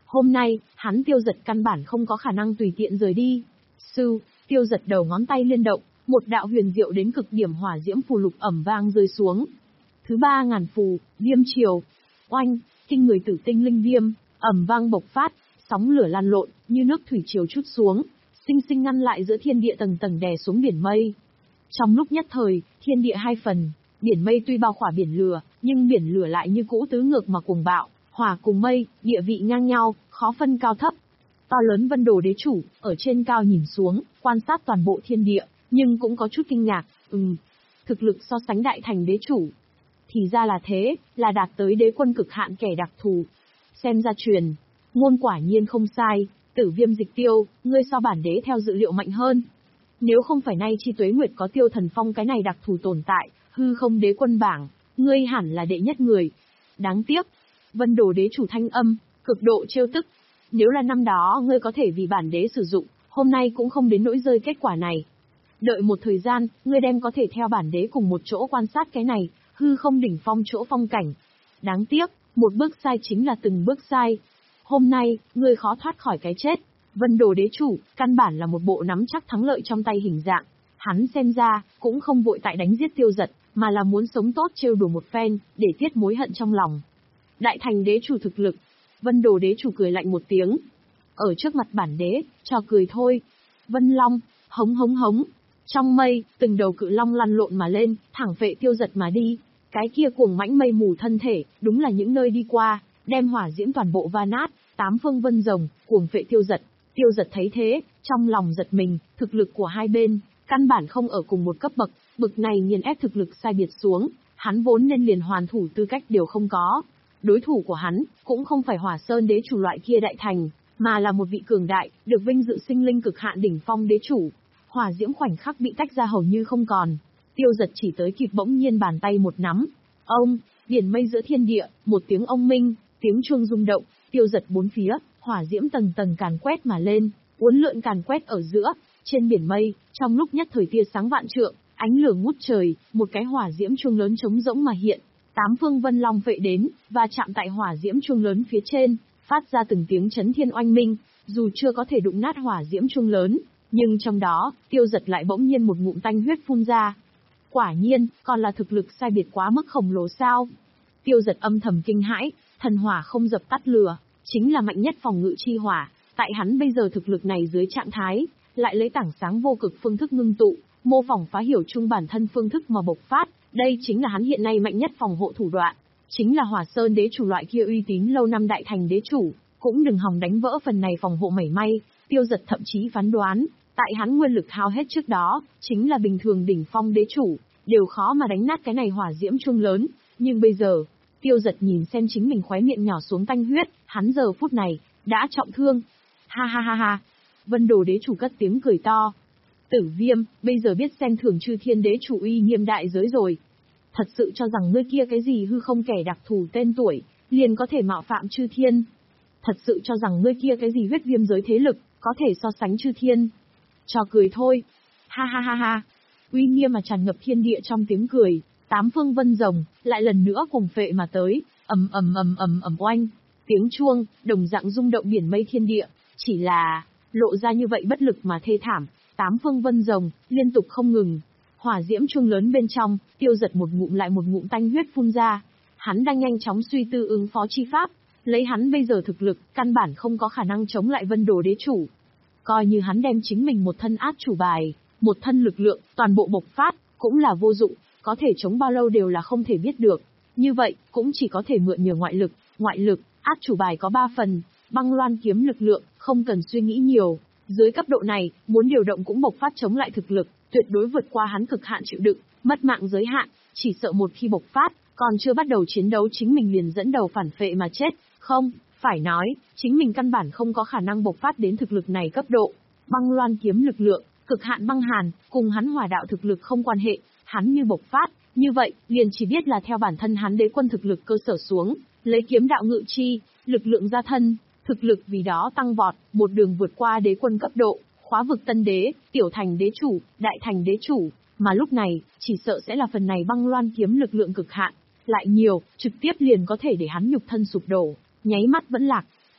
Hôm nay, hắn Tiêu Giật căn bản không có khả năng tùy tiện rời đi. Sư, Tiêu Giật đầu ngón tay liên động, một đạo huyền diệu đến cực điểm hỏa diễm phù lục ẩm vang rơi xuống. Thứ ba ngàn phù, viêm triều. Oanh, kinh người tử tinh linh viêm, ẩm vang bộc phát, sóng lửa lan lộn, như nước thủy triều trút xuống, sinh sinh ngăn lại giữa thiên địa tầng tầng đè xuống biển mây. Trong lúc nhất thời, thiên địa hai phần, biển mây tuy bao khỏa biển lửa, nhưng biển lửa lại như cũ tứ ngược mà cuồng bạo, hỏa cùng mây, địa vị ngang nhau, khó phân cao thấp. To lớn Vân Đồ Đế Chủ, ở trên cao nhìn xuống, quan sát toàn bộ thiên địa, nhưng cũng có chút kinh ngạc, ừm, thực lực so sánh Đại Thành Đế Chủ. Thì ra là thế, là đạt tới đế quân cực hạn kẻ đặc thù. Xem ra truyền, ngôn quả nhiên không sai, Tử Viêm Dịch Tiêu, ngươi so bản đế theo dự liệu mạnh hơn. Nếu không phải nay chi Tuế Nguyệt có Tiêu Thần Phong cái này đặc thù tồn tại, hư không đế quân bảng, ngươi hẳn là đệ nhất người. Đáng tiếc, Vân Đồ Đế Chủ thanh âm, cực độ trêu tức. Nếu là năm đó ngươi có thể vì bản đế sử dụng, hôm nay cũng không đến nỗi rơi kết quả này. Đợi một thời gian, ngươi đem có thể theo bản đế cùng một chỗ quan sát cái này, hư không đỉnh phong chỗ phong cảnh. Đáng tiếc, một bước sai chính là từng bước sai. Hôm nay, ngươi khó thoát khỏi cái chết. Vân Đồ Đế Chủ, căn bản là một bộ nắm chắc thắng lợi trong tay hình dạng. Hắn xem ra, cũng không vội tại đánh giết Tiêu Giật, mà là muốn sống tốt trêu đùa một phen, để tiết mối hận trong lòng. Đại Thành Đế Chủ thực lực. Vân Đồ Đế Chủ cười lạnh một tiếng. Ở trước mặt bản đế, cho cười thôi. Vân Long, hống hống hống. Trong mây, từng đầu cự long lăn lộn mà lên, thẳng phệ Tiêu Giật mà đi. Cái kia cuồng mãnh mây mù thân thể, đúng là những nơi đi qua, đem hỏa diễm toàn bộ va nát, tám phương vân rồng, cuồng phệ Tiêu Giật. Tiêu Giật thấy thế, trong lòng giật mình, thực lực của hai bên, căn bản không ở cùng một cấp bậc, bực này nghiền ép thực lực sai biệt xuống, hắn vốn nên liền hoàn thủ tư cách đều không có. Đối thủ của hắn, cũng không phải Hỏa Sơn Đế Chủ loại kia đại thành, mà là một vị cường đại, được vinh dự sinh linh cực hạn đỉnh phong đế chủ. Hỏa diễm khoảnh khắc bị tách ra hầu như không còn. Tiêu Giật chỉ tới kịp bỗng nhiên bàn tay một nắm. Ông, biển mây giữa thiên địa, một tiếng ông minh, tiếng chuông rung động, Tiêu Giật bốn phía, hỏa diễm tầng tầng càn quét mà lên, uốn lượn càn quét ở giữa, trên biển mây, trong lúc nhất thời tia sáng vạn trượng, ánh lửa ngút trời, một cái hỏa diễm chuông lớn trống rỗng mà hiện. Tám phương vân long vệ đến, và chạm tại hỏa diễm chuông lớn phía trên, phát ra từng tiếng chấn thiên oanh minh, dù chưa có thể đụng nát hỏa diễm chuông lớn, nhưng trong đó, Tiêu Giật lại bỗng nhiên một ngụm tanh huyết phun ra. Quả nhiên, còn là thực lực sai biệt quá mức khổng lồ sao? Tiêu Giật âm thầm kinh hãi, thần hỏa không dập tắt lửa, chính là mạnh nhất phòng ngự chi hỏa, tại hắn bây giờ thực lực này dưới trạng thái, lại lấy tảng sáng vô cực phương thức ngưng tụ, mô phỏng phá hiểu chung bản thân phương thức mà bộc phát. Đây chính là hắn hiện nay mạnh nhất phòng hộ thủ đoạn, chính là Hỏa Sơn Đế Chủ loại kia uy tín lâu năm Đại Thành Đế Chủ, cũng đừng hòng đánh vỡ phần này phòng hộ mảy may. Tiêu Giật thậm chí phán đoán, tại hắn nguyên lực hao hết trước đó, chính là bình thường đỉnh phong đế chủ, đều khó mà đánh nát cái này hỏa diễm chuông lớn, nhưng bây giờ, Tiêu Giật nhìn xem chính mình khóe miệng nhỏ xuống tanh huyết, hắn giờ phút này đã trọng thương. Ha ha ha ha. Vân Đồ Đế Chủ cất tiếng cười to. Tử Viêm, bây giờ biết xem thường Chư Thiên Đế Chủ uy nghiêm đại giới rồi. Thật sự cho rằng ngươi kia cái gì hư không kẻ đặc thù tên tuổi, liền có thể mạo phạm Chư Thiên. Thật sự cho rằng ngươi kia cái gì huyết viêm giới thế lực, có thể so sánh Chư Thiên. Cho cười thôi. Ha ha ha ha. Uy nghiêm mà tràn ngập thiên địa trong tiếng cười, tám phương vân rồng, lại lần nữa cùng phệ mà tới, ầm ầm ầm ầm ầm oanh. Tiếng chuông, đồng dạng rung động biển mây thiên địa, chỉ là, lộ ra như vậy bất lực mà thê thảm, tám phương vân rồng, liên tục không ngừng. Hỏa diễm chuông lớn bên trong, Tiêu Giật một ngụm lại một ngụm tanh huyết phun ra. Hắn đang nhanh chóng suy tư ứng phó chi pháp, lấy hắn bây giờ thực lực, căn bản không có khả năng chống lại Vân Đồ Đế Chủ. Coi như hắn đem chính mình một thân át chủ bài, một thân lực lượng, toàn bộ bộc phát, cũng là vô dụng, có thể chống bao lâu đều là không thể biết được. Như vậy, cũng chỉ có thể mượn nhờ ngoại lực, ngoại lực, át chủ bài có ba phần, băng loan kiếm lực lượng, không cần suy nghĩ nhiều. Dưới cấp độ này, muốn điều động cũng bộc phát chống lại thực lực, tuyệt đối vượt qua hắn cực hạn chịu đựng, mất mạng giới hạn, chỉ sợ một khi bộc phát, còn chưa bắt đầu chiến đấu chính mình liền dẫn đầu phản phệ mà chết, không, phải nói, chính mình căn bản không có khả năng bộc phát đến thực lực này cấp độ. Băng loan kiếm lực lượng, cực hạn băng hàn, cùng hắn hỏa đạo thực lực không quan hệ, hắn như bộc phát, như vậy, liền chỉ biết là theo bản thân hắn đế quân thực lực cơ sở xuống, lấy kiếm đạo ngự chi, lực lượng gia thân, thực lực vì đó tăng vọt, một đường vượt qua đế quân cấp độ, khóa vực tân đế, tiểu thành đế chủ, đại thành đế chủ, mà lúc này, chỉ sợ sẽ là phần này băng loan kiếm lực lượng cực hạn, lại nhiều, trực tiếp liền có thể để hắn nhục thân sụp đổ, nháy mắt vẫn lạc.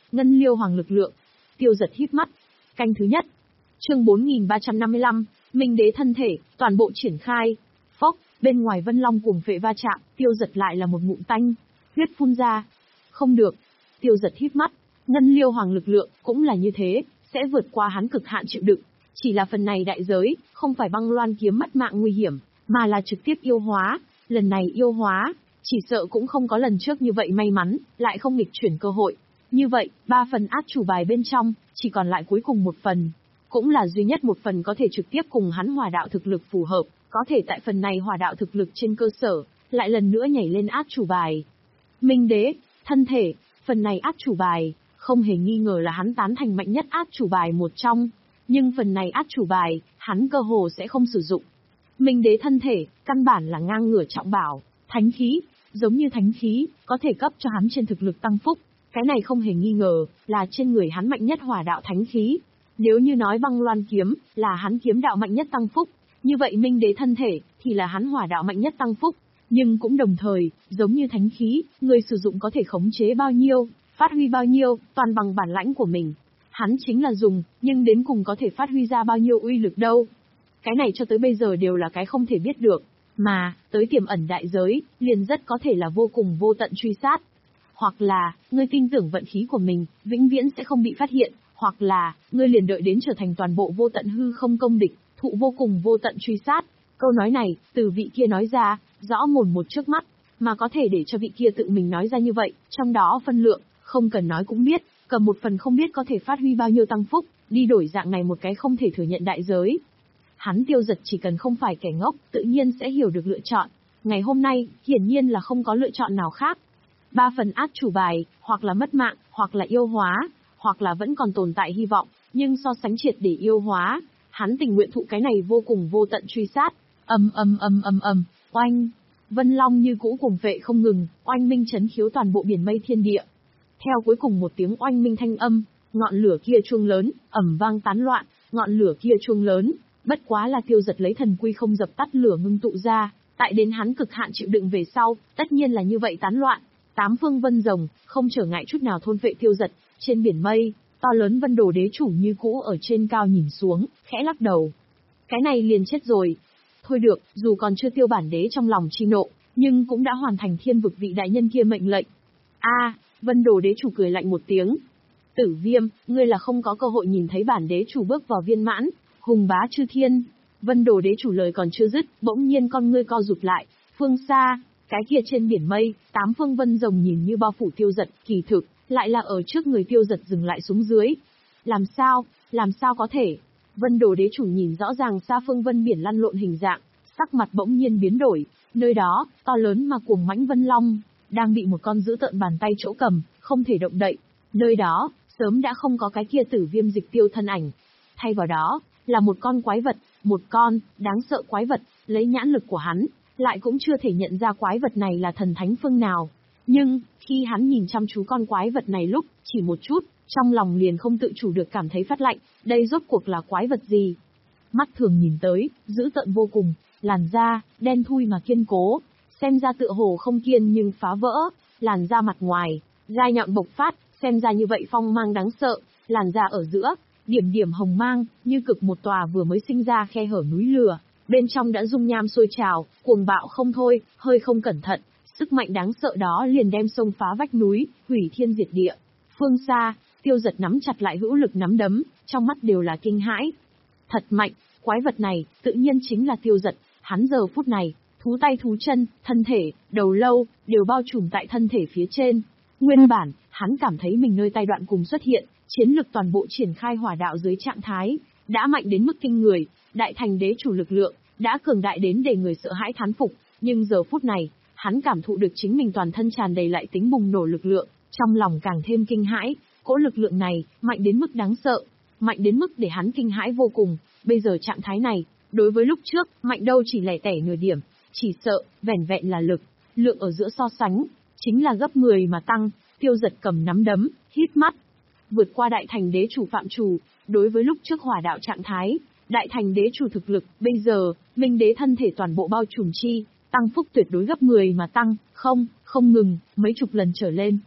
Ngân Liêu Hoàng lực lượng. Tiêu Giật híp mắt. Canh thứ nhất. Chương bốn nghìn ba trăm năm mươi lăm, Minh Đế thân thể, toàn bộ triển khai. Phốc, bên ngoài Vân Long cuồng phệ va chạm, Tiêu Giật lại là một ngụm tanh, huyết phun ra. Không được. Tiêu Giật híp mắt. Ngân Liêu Hoàng lực lượng cũng là như thế, sẽ vượt qua hắn cực hạn chịu đựng. Chỉ là phần này đại giới, không phải băng loan kiếm mất mạng nguy hiểm, mà là trực tiếp yêu hóa. Lần này yêu hóa, chỉ sợ cũng không có lần trước như vậy may mắn, lại không nghịch chuyển cơ hội. Như vậy, ba phần át chủ bài bên trong, chỉ còn lại cuối cùng một phần. Cũng là duy nhất một phần có thể trực tiếp cùng hắn hỏa đạo thực lực phù hợp, có thể tại phần này hỏa đạo thực lực trên cơ sở, lại lần nữa nhảy lên át chủ bài. Minh Đế, thân thể, phần này át chủ bài, không hề nghi ngờ là hắn tán thành mạnh nhất át chủ bài một trong. Nhưng phần này át chủ bài, hắn cơ hồ sẽ không sử dụng. Minh Đế thân thể, căn bản là ngang ngửa trọng bảo, thánh khí, giống như thánh khí, có thể cấp cho hắn trên thực lực tăng phúc. Cái này không hề nghi ngờ, là trên người hắn mạnh nhất hỏa đạo thánh khí. Nếu như nói băng loan kiếm, là hắn kiếm đạo mạnh nhất tăng phúc, như vậy Minh Đế thân thể, thì là hắn hỏa đạo mạnh nhất tăng phúc. Nhưng cũng đồng thời, giống như thánh khí, người sử dụng có thể khống chế bao nhiêu, phát huy bao nhiêu, toàn bằng bản lãnh của mình. Hắn chính là dùng, nhưng đến cùng có thể phát huy ra bao nhiêu uy lực đâu. Cái này cho tới bây giờ đều là cái không thể biết được. Mà, tới tiềm ẩn đại giới, liền rất có thể là vô cùng vô tận truy sát. Hoặc là, ngươi tin tưởng vận khí của mình, vĩnh viễn sẽ không bị phát hiện. Hoặc là, ngươi liền đợi đến trở thành toàn bộ vô tận hư không công địch, thụ vô cùng vô tận truy sát. Câu nói này, từ vị kia nói ra, rõ mồn một trước mắt, mà có thể để cho vị kia tự mình nói ra như vậy, trong đó phân lượng, không cần nói cũng biết, cầm một phần không biết có thể phát huy bao nhiêu tăng phúc, đi đổi dạng này một cái không thể thừa nhận đại giới. Hắn Tiêu Giật chỉ cần không phải kẻ ngốc, tự nhiên sẽ hiểu được lựa chọn. Ngày hôm nay, hiển nhiên là không có lựa chọn nào khác. Ba phần át chủ bài, hoặc là mất mạng, hoặc là yêu hóa, hoặc là vẫn còn tồn tại hy vọng, nhưng so sánh triệt để yêu hóa, hắn tình nguyện thụ cái này vô cùng vô tận truy sát. Ầm ầm ầm ầm ầm, oanh, Vân Long như cũ cuồng phệ không ngừng, oanh minh chấn khiếu toàn bộ biển mây thiên địa. Theo cuối cùng một tiếng oanh minh thanh âm, ngọn lửa kia chuông lớn, ầm vang tán loạn, ngọn lửa kia chuông lớn, bất quá là Tiêu Giật lấy thần quy không dập tắt lửa ngưng tụ ra, tại đến hắn cực hạn chịu đựng về sau, tất nhiên là như vậy tán loạn. Tám phương vân rồng, không trở ngại chút nào thôn vệ Tiêu Giật, trên biển mây, to lớn Vân Đồ Đế chủ như cũ ở trên cao nhìn xuống, khẽ lắc đầu. Cái này liền chết rồi. Thôi được, dù còn chưa tiêu bản đế trong lòng chi nộ, nhưng cũng đã hoàn thành thiên vực vị đại nhân kia mệnh lệnh. A, Vân Đồ Đế chủ cười lạnh một tiếng. Tử Viêm, ngươi là không có cơ hội nhìn thấy bản đế chủ bước vào viên mãn, hùng bá chư thiên. Vân Đồ Đế chủ lời còn chưa dứt, bỗng nhiên con ngươi co rụt lại, phương xa, cái kia trên biển mây, tám phương vân rồng nhìn như bao phủ Tiêu Giật, kỳ thực, lại là ở trước người Tiêu Giật dừng lại xuống dưới. Làm sao, làm sao có thể? Vân Đồ Đế chủ nhìn rõ ràng xa phương vân biển lăn lộn hình dạng, sắc mặt bỗng nhiên biến đổi, nơi đó, to lớn mà cuồng mãnh Vân Long, đang bị một con dữ tợn bàn tay chỗ cầm, không thể động đậy. Nơi đó, sớm đã không có cái kia Tử Viêm Dịch Tiêu thân ảnh. Thay vào đó, là một con quái vật, một con, đáng sợ quái vật, lấy nhãn lực của hắn, lại cũng chưa thể nhận ra quái vật này là thần thánh phương nào. Nhưng, khi hắn nhìn chăm chú con quái vật này lúc, chỉ một chút, trong lòng liền không tự chủ được cảm thấy phát lạnh, đây rốt cuộc là quái vật gì? Mắt thường nhìn tới, dữ tợn vô cùng, làn da, đen thui mà kiên cố, xem ra tựa hồ không kiên nhưng phá vỡ, làn da mặt ngoài, gai nhọn bộc phát, xem ra như vậy phong mang đáng sợ, làn da ở giữa, điểm điểm hồng mang, như cực một tòa vừa mới sinh ra khe hở núi lửa, bên trong đã dung nham sôi trào, cuồng bạo không thôi, hơi không cẩn thận, sức mạnh đáng sợ đó liền đem xông phá vách núi, hủy thiên diệt địa. Phương xa, Tiêu Giật nắm chặt lại hữu lực nắm đấm, trong mắt đều là kinh hãi. Thật mạnh, quái vật này, tự nhiên chính là Tiêu Giật, hắn giờ phút này, thú tay thú chân, thân thể, đầu lâu, đều bao trùm tại thân thể phía trên. Nguyên bản, hắn cảm thấy mình nơi tay đoạn cùng xuất hiện, chiến lực toàn bộ triển khai hỏa đạo dưới trạng thái, đã mạnh đến mức kinh người, đại thành đế chủ lực lượng, đã cường đại đến để người sợ hãi thán phục, nhưng giờ phút này, hắn cảm thụ được chính mình toàn thân tràn đầy lại tính bùng nổ lực lượng, trong lòng càng thêm kinh hãi, cỗ lực lượng này, mạnh đến mức đáng sợ, mạnh đến mức để hắn kinh hãi vô cùng, bây giờ trạng thái này, đối với lúc trước, mạnh đâu chỉ lẻ tẻ nửa điểm, chỉ sợ, vẻn vẹn là lực, lượng ở giữa so sánh, chính là gấp mười mà tăng. Tiêu Giật cầm nắm đấm, hít mắt, vượt qua đại thành đế chủ phạm chủ, đối với lúc trước hỏa đạo trạng thái, đại thành đế chủ thực lực, bây giờ, Minh Đế thân thể toàn bộ bao trùm chi, tăng phúc tuyệt đối gấp mười mà tăng, không, không ngừng, mấy chục lần trở lên.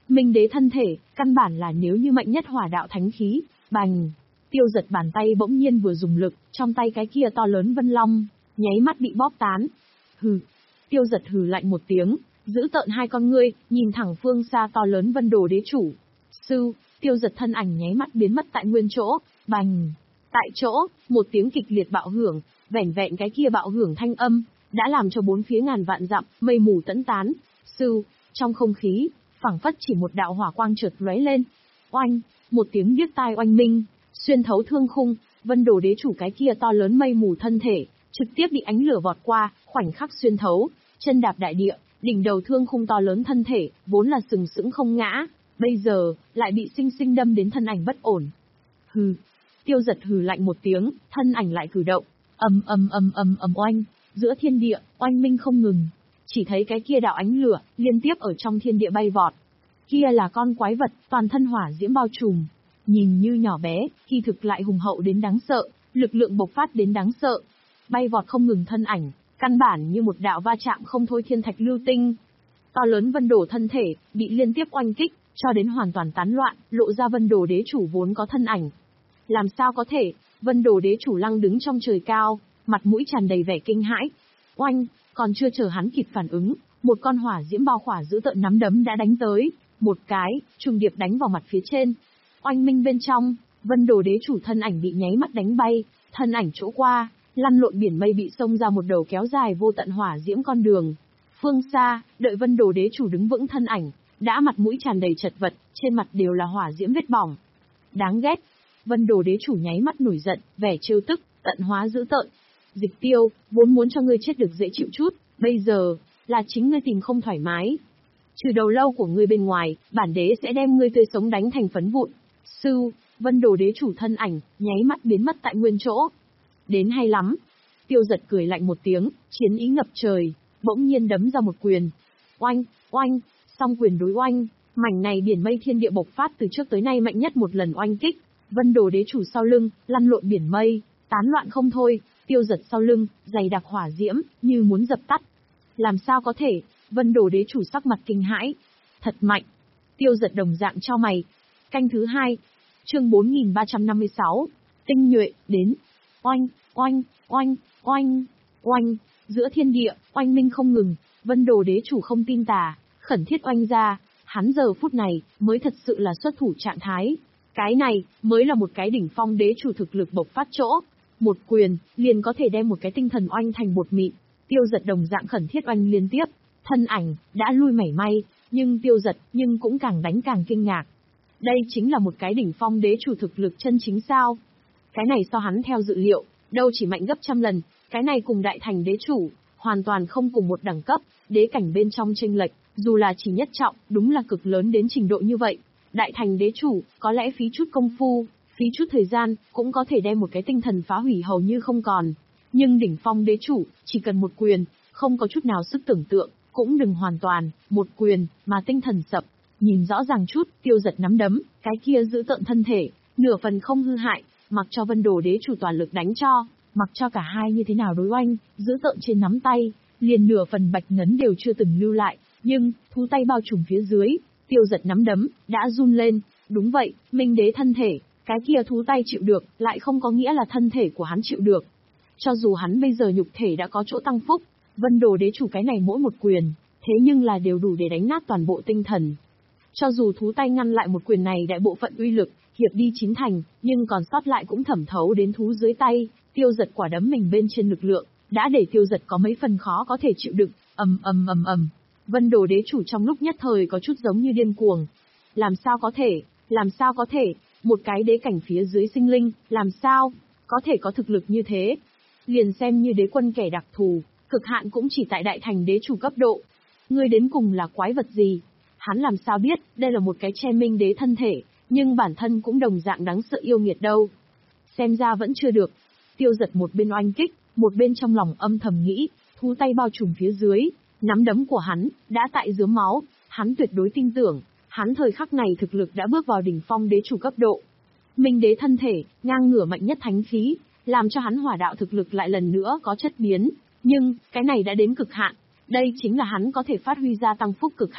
Minh đế thân thể, căn bản là nếu như mạnh nhất hỏa đạo thánh khí, bành. Tiêu Giật bàn tay bỗng nhiên vừa dùng lực, trong tay cái kia to lớn vân long, nháy mắt bị bóp tán. Hừ. Tiêu Giật hừ lạnh một tiếng, giữ tợn hai con ngươi, nhìn thẳng phương xa to lớn Vân Đồ đế chủ. Sư, Tiêu Giật thân ảnh nháy mắt biến mất tại nguyên chỗ, bành. Tại chỗ, một tiếng kịch liệt bạo hưởng, vẻn vẹn cái kia bạo hưởng thanh âm, đã làm cho bốn phía ngàn vạn dặm, mây mù tẫn tán. Sư, trong không khí, phảng phất chỉ một đạo hỏa quang chợt lóe lên. Oanh, một tiếng điếc tai oanh minh, xuyên thấu thương khung, Vân Đồ đế chủ cái kia to lớn mây mù thân thể, trực tiếp bị ánh lửa vọt qua, khoảnh khắc xuyên thấu, chân đạp đại địa, đỉnh đầu thương khung to lớn thân thể, vốn là sừng sững không ngã, bây giờ lại bị sinh sinh đâm đến thân ảnh bất ổn. Hừ. Tiêu Giật hừ lạnh một tiếng, thân ảnh lại cử động, ầm ầm ầm ầm ầm oanh, giữa thiên địa, oanh minh không ngừng. Chỉ thấy cái kia đạo ánh lửa liên tiếp ở trong thiên địa bay vọt. Kia là con quái vật, toàn thân hỏa diễm bao trùm, nhìn như nhỏ bé, khi thực lại hùng hậu đến đáng sợ, lực lượng bộc phát đến đáng sợ. Bay vọt không ngừng thân ảnh, căn bản như một đạo va chạm không thôi thiên thạch lưu tinh. To lớn Vân Đồ thân thể, bị liên tiếp oanh kích, cho đến hoàn toàn tán loạn, lộ ra Vân Đồ đế chủ vốn có thân ảnh. Làm sao có thể, Vân Đồ đế chủ lăng đứng trong trời cao, mặt mũi tràn đầy vẻ kinh hãi. Oanh, còn chưa chờ hắn kịp phản ứng, một con hỏa diễm bao khỏa giữ tợn nắm đấm đã đánh tới, một cái, trùng điệp đánh vào mặt phía trên. Oanh minh bên trong, Vân Đồ đế chủ thân ảnh bị nháy mắt đánh bay, thân ảnh chỗ qua, lăn lộn biển mây bị xông ra một đầu kéo dài vô tận hỏa diễm con đường. Phương xa, đợi Vân Đồ đế chủ đứng vững thân ảnh, đã mặt mũi tràn đầy chật vật, trên mặt đều là hỏa diễm vết bỏng. Đáng ghét. Vân Đồ đế chủ nháy mắt nổi giận, vẻ trêu tức, tận hóa dữ tợn. Dịch Tiêu, vốn muốn cho ngươi chết được dễ chịu chút, bây giờ, là chính ngươi tìm không thoải mái. Trừ đầu lâu của ngươi bên ngoài, bản đế sẽ đem ngươi tươi sống đánh thành phấn vụn. Sư, Vân Đồ đế chủ thân ảnh, nháy mắt biến mất tại nguyên chỗ. Đến hay lắm. Tiêu Giật cười lạnh một tiếng, chiến ý ngập trời, bỗng nhiên đấm ra một quyền. Oanh, oanh, song quyền đối oanh, mảnh này biển mây thiên địa bộc phát từ trước tới nay mạnh nhất một lần oanh kích. Vân Đồ đế chủ sau lưng, lăn lộn biển mây, tán loạn không thôi, Tiêu Giật sau lưng, dày đặc hỏa diễm, như muốn dập tắt. Làm sao có thể, Vân Đồ đế chủ sắc mặt kinh hãi. Thật mạnh. Tiêu Giật đồng dạng cho mày. Canh thứ hai. Chương bốn nghìn ba trăm năm mươi sáu. Tinh nhuệ, đến. Oanh, oanh, oanh, oanh, oanh. Giữa thiên địa, oanh minh không ngừng, Vân Đồ đế chủ không tin tà, khẩn thiết oanh ra, hắn giờ phút này, mới thật sự là xuất thủ trạng thái. Cái này, mới là một cái đỉnh phong đế chủ thực lực bộc phát chỗ. Một quyền, liền có thể đem một cái tinh thần oanh thành bột mịn. Tiêu Giật đồng dạng khẩn thiết oanh liên tiếp, thân ảnh, đã lui mảy may, nhưng Tiêu Giật, nhưng cũng càng đánh càng kinh ngạc. Đây chính là một cái đỉnh phong đế chủ thực lực chân chính sao? Cái này so hắn theo dự liệu, đâu chỉ mạnh gấp trăm lần, cái này cùng đại thành đế chủ, hoàn toàn không cùng một đẳng cấp, đế cảnh bên trong chênh lệch, dù là chỉ nhất trọng, đúng là cực lớn đến trình độ như vậy. Đại thành đế chủ, có lẽ phí chút công phu, phí chút thời gian, cũng có thể đem một cái tinh thần phá hủy hầu như không còn. Nhưng đỉnh phong đế chủ, chỉ cần một quyền, không có chút nào sức tưởng tượng, cũng đừng hoàn toàn, một quyền, mà tinh thần sập. Nhìn rõ ràng chút, Tiêu Giật nắm đấm, cái kia giữ tợn thân thể, nửa phần không hư hại, mặc cho Vân Đồ đế chủ toàn lực đánh cho, mặc cho cả hai như thế nào đối oanh, giữ tợn trên nắm tay, liền nửa phần bạch ngấn đều chưa từng lưu lại, nhưng, thú tay bao trùm phía dưới, Tiêu Giật nắm đấm, đã run lên, đúng vậy, Minh đế thân thể, cái kia thú tay chịu được, lại không có nghĩa là thân thể của hắn chịu được. Cho dù hắn bây giờ nhục thể đã có chỗ tăng phúc, Vân Đồ đế chủ cái này mỗi một quyền, thế nhưng là đều đủ để đánh nát toàn bộ tinh thần. Cho dù thú tay ngăn lại một quyền này đại bộ phận uy lực, hiệp đi chín thành, nhưng còn sót lại cũng thẩm thấu đến thú dưới tay, Tiêu Giật quả đấm mình bên trên lực lượng, đã để Tiêu Giật có mấy phần khó có thể chịu đựng, ầm ầm ầm ầm. Vân Đồ đế chủ trong lúc nhất thời có chút giống như điên cuồng. Làm sao có thể, làm sao có thể, một cái đế cảnh phía dưới sinh linh, làm sao, có thể có thực lực như thế. Liền xem như đế quân kẻ đặc thù, cực hạn cũng chỉ tại đại thành đế chủ cấp độ. Ngươi đến cùng là quái vật gì? Hắn làm sao biết, đây là một cái che minh đế thân thể, nhưng bản thân cũng đồng dạng đáng sợ yêu nghiệt đâu. Xem ra vẫn chưa được. Tiêu Giật một bên oanh kích, một bên trong lòng âm thầm nghĩ, thú tay bao trùm phía dưới, nắm đấm của hắn, đã tại dướm máu, hắn tuyệt đối tin tưởng, hắn thời khắc này thực lực đã bước vào đỉnh phong đế chủ cấp độ. Minh đế thân thể, ngang ngửa mạnh nhất thánh khí, làm cho hắn hỏa đạo thực lực lại lần nữa có chất biến, nhưng, cái này đã đến cực hạn, đây chính là hắn có thể phát huy ra tăng phúc cực hạn.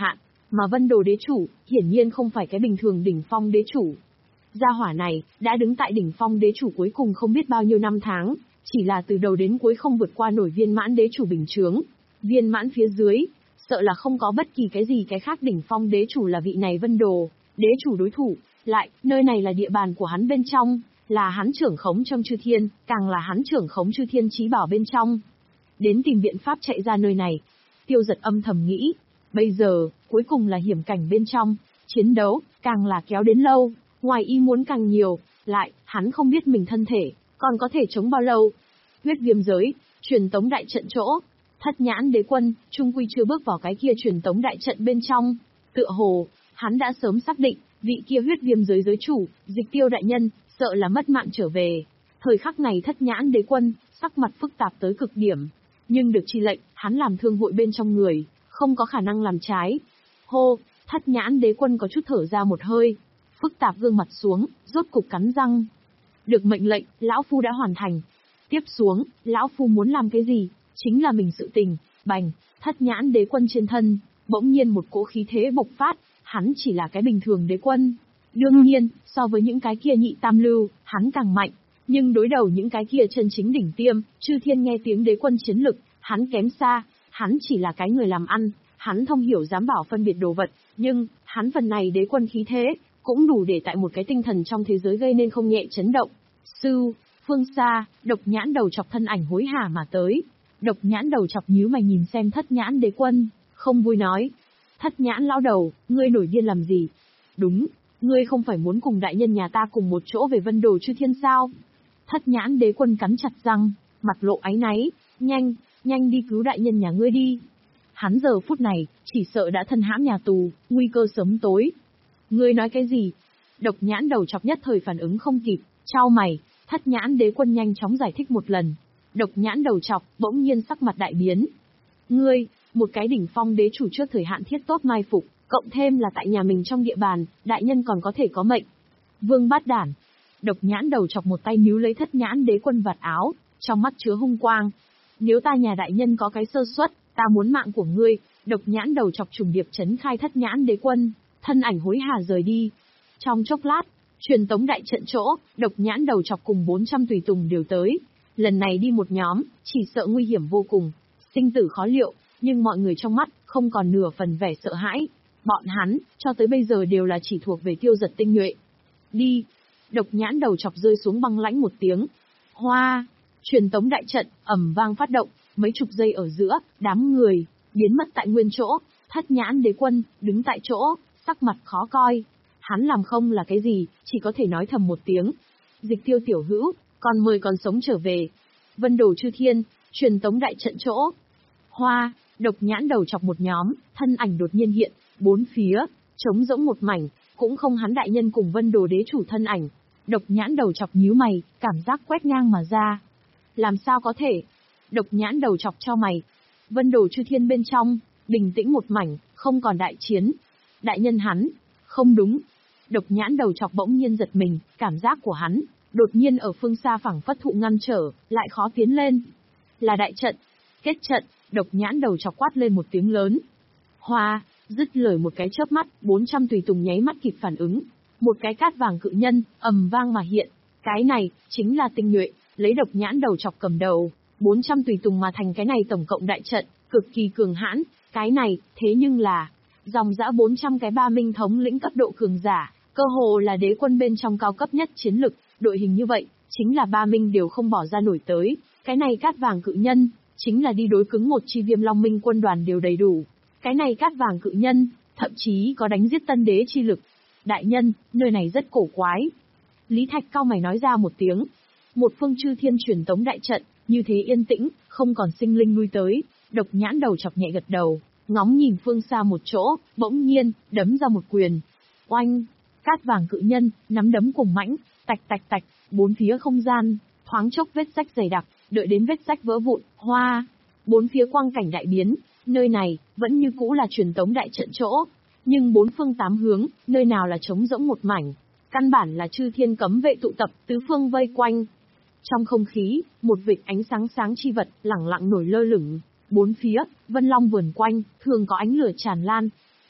Mà Vân Đồ đế chủ, hiển nhiên không phải cái bình thường đỉnh phong đế chủ. Gia hỏa này, đã đứng tại đỉnh phong đế chủ cuối cùng không biết bao nhiêu năm tháng, chỉ là từ đầu đến cuối không vượt qua nổi viên mãn đế chủ bình chướng. Viên mãn phía dưới, sợ là không có bất kỳ cái gì cái khác đỉnh phong đế chủ là vị này Vân Đồ, đế chủ đối thủ, lại, nơi này là địa bàn của hắn bên trong, là hắn trưởng khống trong chư thiên, càng là hắn trưởng khống chư thiên chí bảo bên trong. Đến tìm biện pháp chạy ra nơi này. Tiêu Giật âm thầm nghĩ, bây giờ, cuối cùng là hiểm cảnh bên trong, chiến đấu, càng là kéo đến lâu, ngoài ý muốn càng nhiều, lại, hắn không biết mình thân thể, còn có thể chống bao lâu. Huyết viêm giới, truyền tống đại trận chỗ, Thất Nhãn Đế Quân, trung quy chưa bước vào cái kia truyền tống đại trận bên trong. Tựa hồ, hắn đã sớm xác định, vị kia huyết viêm giới giới chủ, Dịch Tiêu đại nhân, sợ là mất mạng trở về. Thời khắc này Thất Nhãn Đế Quân, sắc mặt phức tạp tới cực điểm. Nhưng được chi lệnh, hắn làm thương hội bên trong người, không có khả năng làm trái. Hô, Thất Nhãn Đế Quân có chút thở ra một hơi. Phức tạp gương mặt xuống, rốt cục cắn răng. Được mệnh lệnh, lão phu đã hoàn thành. Tiếp xuống, lão phu muốn làm cái gì, chính là mình sự tình. Bành, Thất Nhãn Đế Quân trên thân, bỗng nhiên một cỗ khí thế bộc phát, hắn chỉ là cái bình thường đế quân. Đương nhiên, so với những cái kia nhị tam lưu, hắn càng mạnh. Nhưng đối đầu những cái kia chân chính đỉnh tiêm, chư thiên nghe tiếng đế quân chiến lực, hắn kém xa. Hắn chỉ là cái người làm ăn, hắn thông hiểu dám bảo phân biệt đồ vật, nhưng, hắn phần này đế quân khí thế, cũng đủ để tại một cái tinh thần trong thế giới gây nên không nhẹ chấn động. Sư, phương xa, Độc Nhãn Đầu Chọc thân ảnh hối hả mà tới. Độc Nhãn Đầu Chọc nhíu mày nhìn xem Thất Nhãn Đế Quân, không vui nói. Thất Nhãn lão đầu, ngươi nổi điên làm gì? Đúng, ngươi không phải muốn cùng đại nhân nhà ta cùng một chỗ về Vân Đồ chư thiên sao? Thất Nhãn Đế Quân cắn chặt răng, mặt lộ áy náy, nhanh, nhanh đi cứu đại nhân nhà ngươi đi. Hắn giờ phút này, chỉ sợ đã thân hãm nhà tù, nguy cơ sớm tối. Ngươi nói cái gì? Độc Nhãn Đầu Chọc nhất thời phản ứng không kịp, chau mày. Thất Nhãn Đế Quân nhanh chóng giải thích một lần. Độc Nhãn Đầu Chọc bỗng nhiên sắc mặt đại biến. Ngươi, một cái đỉnh phong đế chủ trước thời hạn thiết tốt mai phục, cộng thêm là tại nhà mình trong địa bàn, đại nhân còn có thể có mệnh. Vương bát đản. Độc Nhãn Đầu Chọc một tay níu lấy Thất Nhãn Đế Quân vạt áo, trong mắt chứa hung quang. Nếu ta nhà đại nhân có cái sơ suất, ta muốn mạng của ngươi. Độc Nhãn Đầu Chọc trùng điệp chấn khai Thất Nhãn Đế Quân, thân ảnh hối hả rời đi. Trong chốc lát, truyền tống đại trận chỗ, Độc Nhãn Đầu Chọc cùng bốn trăm tùy tùng đều tới. Lần này đi một nhóm, chỉ sợ nguy hiểm vô cùng, sinh tử khó liệu, nhưng mọi người trong mắt, không còn nửa phần vẻ sợ hãi. Bọn hắn, cho tới bây giờ đều là chỉ thuộc về Tiêu Giật tinh nhuệ. Đi! Độc Nhãn Đầu Chọc rơi xuống băng lãnh một tiếng. Hoa! Truyền tống đại trận, ầm vang phát động, mấy chục giây ở giữa, đám người, biến mất tại nguyên chỗ. Thất Nhãn Đế Quân, đứng tại chỗ, sắc mặt khó coi. Hắn làm không là cái gì, chỉ có thể nói thầm một tiếng. Dịch Tiêu tiểu hữu, còn mời còn sống trở về. Vân Đồ chư thiên, truyền tống đại trận chỗ. Hoa, Độc Nhãn Đầu Chọc một nhóm, thân ảnh đột nhiên hiện, bốn phía, trống rỗng một mảnh, cũng không hắn đại nhân cùng Vân Đồ đế chủ thân ảnh. Độc Nhãn Đầu Chọc nhíu mày, cảm giác quét ngang mà ra. Làm sao có thể? Độc Nhãn Đầu Chọc cho mày. Vân Đồ chư thiên bên trong, bình tĩnh một mảnh, không còn đại chiến. Đại nhân hắn, không đúng. Độc Nhãn Đầu Chọc bỗng nhiên giật mình, cảm giác của hắn, đột nhiên ở phương xa phẳng phất thụ ngăn trở, lại khó tiến lên. Là đại trận. Kết trận, Độc Nhãn Đầu Chọc quát lên một tiếng lớn. Hoa, dứt lời một cái chớp mắt, bốn trăm tùy tùng nháy mắt kịp phản ứng. Một cái cát vàng cự nhân, ầm vang mà hiện. Cái này, chính là tinh nhuệ, lấy Độc Nhãn Đầu Chọc cầm đầu. bốn trăm tùy tùng mà thành cái này tổng cộng đại trận, cực kỳ cường hãn. Cái này, thế nhưng là, dòng dã bốn trăm cái ba minh thống lĩnh cấp độ cường giả, cơ hồ là đế quân bên trong cao cấp nhất chiến lực. Đội hình như vậy, chính là ba minh đều không bỏ ra nổi tới. Cái này cát vàng cự nhân, chính là đi đối cứng một chi Viêm Long Minh quân đoàn đều đầy đủ. Cái này cát vàng cự nhân, thậm chí có đánh giết tân đế chi lực. Đại nhân, nơi này rất cổ quái. Lý Thạch cau mày nói ra một tiếng. Một phương chư thiên truyền tống đại trận, như thế yên tĩnh, không còn sinh linh lui tới. Độc Nhãn Đầu Chọc nhẹ gật đầu, ngóng nhìn phương xa một chỗ, bỗng nhiên, đấm ra một quyền. Oanh! Cát vàng cự nhân, nắm đấm cùng mãnh, tạch tạch tạch, bốn phía không gian, thoáng chốc vết rách dày đặc, đợi đến vết rách vỡ vụn, hoa. Bốn phía quang cảnh đại biến, nơi này, vẫn như cũ là truyền tống đại trận chỗ. Nhưng bốn phương tám hướng, nơi nào là trống rỗng một mảnh. Căn bản là chư thiên cấm vệ tụ tập, tứ phương vây quanh. Trong không khí, một vệt ánh sáng sáng chi vật, lẳng lặng nổi lơ lửng. Bốn phía, vân long vườn quanh, thường có ánh lửa tràn lan.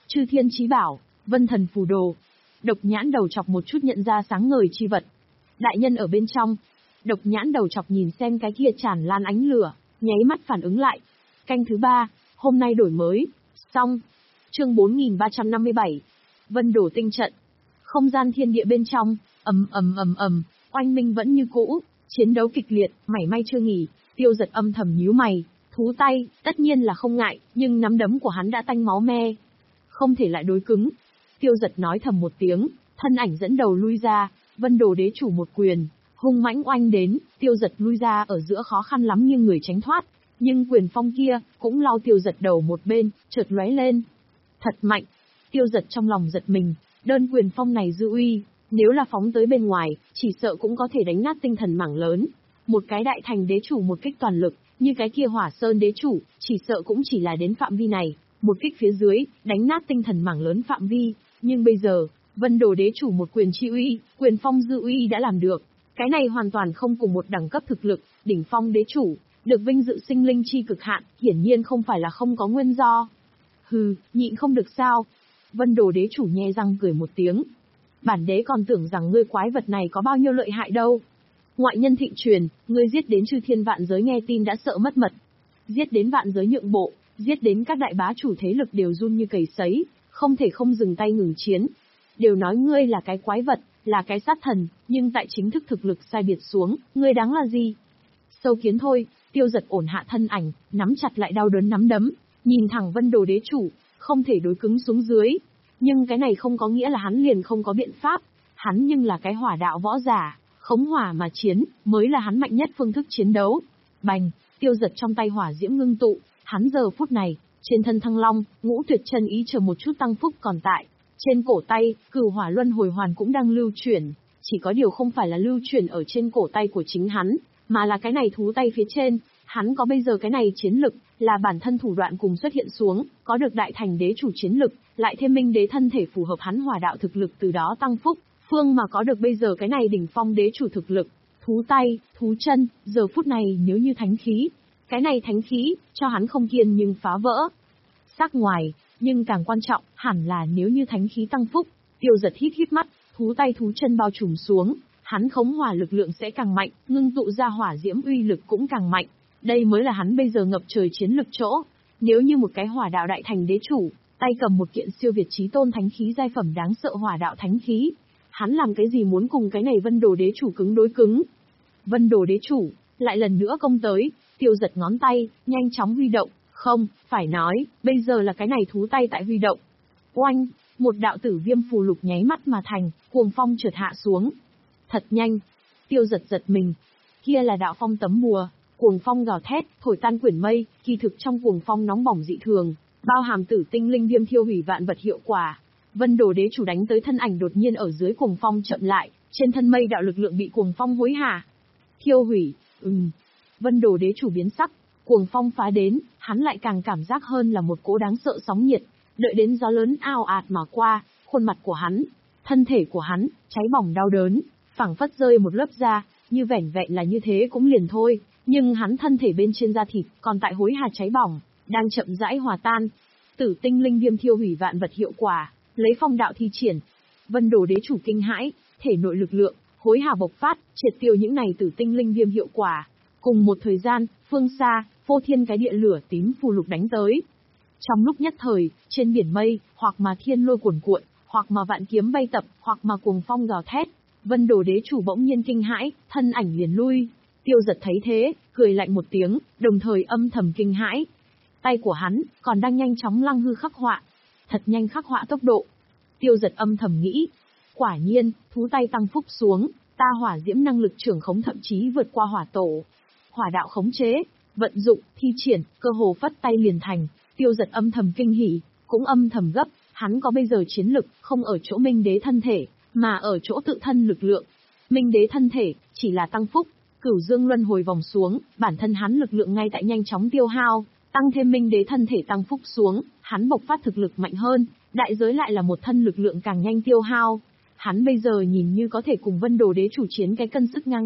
Chư thiên chí bảo, vân thần phù đồ. Độc nhãn đầu chọc một chút nhận ra sáng ngời chi vật. Đại nhân ở bên trong. Độc nhãn đầu chọc nhìn xem cái kia tràn lan ánh lửa, nháy mắt phản ứng lại. Canh thứ ba, hôm nay đổi mới. Xong. Chương bốn nghìn ba trăm năm mươi bảy. Vân đổ tinh trận. Không gian thiên địa bên trong, ầm ầm ầm ầm, oanh minh vẫn như cũ, chiến đấu kịch liệt, mảy may chưa nghỉ. Tiêu Giật âm thầm nhíu mày, thú tay, tất nhiên là không ngại, nhưng nắm đấm của hắn đã tanh máu me, không thể lại đối cứng. Tiêu Giật nói thầm một tiếng, thân ảnh dẫn đầu lui ra, Vân Đồ Đế chủ một quyền, hung mãnh oanh đến, Tiêu Giật lui ra ở giữa khó khăn lắm nghiêng người tránh thoát, nhưng quyền phong kia cũng lao Tiêu Giật đầu một bên, chợt lóe lên. Thật mạnh. Tiêu Giật trong lòng giật mình, đơn quyền phong này dư uy, nếu là phóng tới bên ngoài, chỉ sợ cũng có thể đánh nát tinh thần mảng lớn. Một cái đại thành đế chủ một kích toàn lực, như cái kia Hỏa Sơn đế chủ, chỉ sợ cũng chỉ là đến phạm vi này, một kích phía dưới, đánh nát tinh thần mảng lớn phạm vi, nhưng bây giờ, Vân Đồ đế chủ một quyền chi uy, quyền phong dư uy đã làm được. Cái này hoàn toàn không cùng một đẳng cấp thực lực, đỉnh phong đế chủ, được vinh dự sinh linh chi cực hạn, hiển nhiên không phải là không có nguyên do. Hừ, nhịn không được sao? Vân Đồ đế chủ nhe răng cười một tiếng. Bản đế còn tưởng rằng ngươi quái vật này có bao nhiêu lợi hại đâu. Ngoại nhân thịnh truyền, ngươi giết đến chư thiên vạn giới nghe tin đã sợ mất mật. Giết đến vạn giới nhượng bộ, giết đến các đại bá chủ thế lực đều run như cầy sấy, không thể không dừng tay ngừng chiến. Đều nói ngươi là cái quái vật, là cái sát thần, nhưng tại chính thức thực lực sai biệt xuống, ngươi đáng là gì? Sâu kiến thôi. Tiêu Giật ổn hạ thân ảnh, nắm chặt lại đau đớn nắm đấm, nhìn thẳng Vân Đồ đế chủ, không thể đối cứng xuống dưới. Nhưng cái này không có nghĩa là hắn liền không có biện pháp, hắn nhưng là cái hỏa đạo võ giả, khống hỏa mà chiến, mới là hắn mạnh nhất phương thức chiến đấu. Bành, Tiêu Giật trong tay hỏa diễm ngưng tụ, hắn giờ phút này, trên thân thăng long, ngũ tuyệt chân ý chờ một chút tăng phúc còn tại. Trên cổ tay, cửu hỏa luân hồi hoàn cũng đang lưu chuyển, chỉ có điều không phải là lưu chuyển ở trên cổ tay của chính hắn, mà là cái này thú tay phía trên. Hắn có bây giờ cái này chiến lực, là bản thân thủ đoạn cùng xuất hiện xuống, có được đại thành đế chủ chiến lực, lại thêm minh đế thân thể phù hợp hắn hỏa đạo thực lực từ đó tăng phúc, phương mà có được bây giờ cái này đỉnh phong đế chủ thực lực, thú tay, thú chân, giờ phút này nếu như thánh khí, cái này thánh khí, cho hắn không kiên nhưng phá vỡ. Sắc ngoài, nhưng càng quan trọng, hẳn là nếu như thánh khí tăng phúc, Tiêu Giật hít hít mắt, thú tay thú chân bao trùm xuống, hắn khống hỏa lực lượng sẽ càng mạnh, ngưng tụ ra hỏa diễm uy lực cũng càng mạnh. Đây mới là hắn bây giờ ngập trời chiến lực chỗ. Nếu như một cái hỏa đạo đại thành đế chủ, tay cầm một kiện siêu việt chí tôn thánh khí giai phẩm đáng sợ hỏa đạo thánh khí, hắn làm cái gì muốn cùng cái này Vân Đồ đế chủ cứng đối cứng? Vân Đồ đế chủ lại lần nữa công tới, Tiêu Giật ngón tay nhanh chóng huy động, không, phải nói, bây giờ là cái này thú tay tại huy động. Oanh, một đạo tử viêm phù lục nháy mắt mà thành, cuồng phong chợt hạ xuống. Thật nhanh. Tiêu Giật giật mình. Kia là đạo phong tấm bùa. Cuồng phong gào thét, thổi tan quyển mây, kỳ thực trong cuồng phong nóng bỏng dị thường, bao hàm tử tinh linh viêm thiêu hủy vạn vật hiệu quả. Vân Đồ đế chủ đánh tới thân ảnh đột nhiên ở dưới cuồng phong chậm lại, trên thân mây đạo lực lượng bị cuồng phong hối hả. Thiêu hủy, ừm. Vân Đồ đế chủ biến sắc, cuồng phong phá đến, hắn lại càng cảm giác hơn là một cỗ đáng sợ sóng nhiệt, đợi đến gió lớn ào ạt mà qua, khuôn mặt của hắn, thân thể của hắn, cháy bỏng đau đớn, phảng phất rơi một lớp da, như vẻn vẹn là như thế cũng liền thôi. Nhưng hắn thân thể bên trên da thịt, còn tại hối hà cháy bỏng, đang chậm rãi hòa tan. Tử tinh linh viêm thiêu hủy vạn vật hiệu quả, lấy phong đạo thi triển. Vân Đồ đế chủ kinh hãi, thể nội lực lượng, hối hà bộc phát, triệt tiêu những này tử tinh linh viêm hiệu quả. Cùng một thời gian, phương xa, phô thiên cái địa lửa tím phù lục đánh tới. Trong lúc nhất thời, trên biển mây, hoặc mà thiên lôi cuồn cuộn, hoặc mà vạn kiếm bay tập, hoặc mà cuồng phong gào thét. Vân Đồ đế chủ bỗng nhiên kinh hãi, thân ảnh liền lui. Tiêu Giật thấy thế, cười lạnh một tiếng, đồng thời âm thầm kinh hãi. Tay của hắn, còn đang nhanh chóng lăng hư khắc họa. Thật nhanh khắc họa tốc độ. Tiêu Giật âm thầm nghĩ. Quả nhiên, thú tay tăng phúc xuống, ta hỏa diễm năng lực trưởng khống thậm chí vượt qua hỏa tổ. Hỏa đạo khống chế, vận dụng, thi triển, cơ hồ phất tay liền thành. Tiêu Giật âm thầm kinh hỉ, cũng âm thầm gấp, hắn có bây giờ chiến lực, không ở chỗ minh đế thân thể, mà ở chỗ tự thân lực lượng. Minh đế thân thể, chỉ là tăng phúc. Cửu dương luân hồi vòng xuống, bản thân hắn lực lượng ngay tại nhanh chóng tiêu hao, tăng thêm minh đế thân thể tăng phúc xuống, hắn bộc phát thực lực mạnh hơn, đại giới lại là một thân lực lượng càng nhanh tiêu hao. Hắn bây giờ nhìn như có thể cùng Vân Đồ đế chủ chiến cái cân sức ngang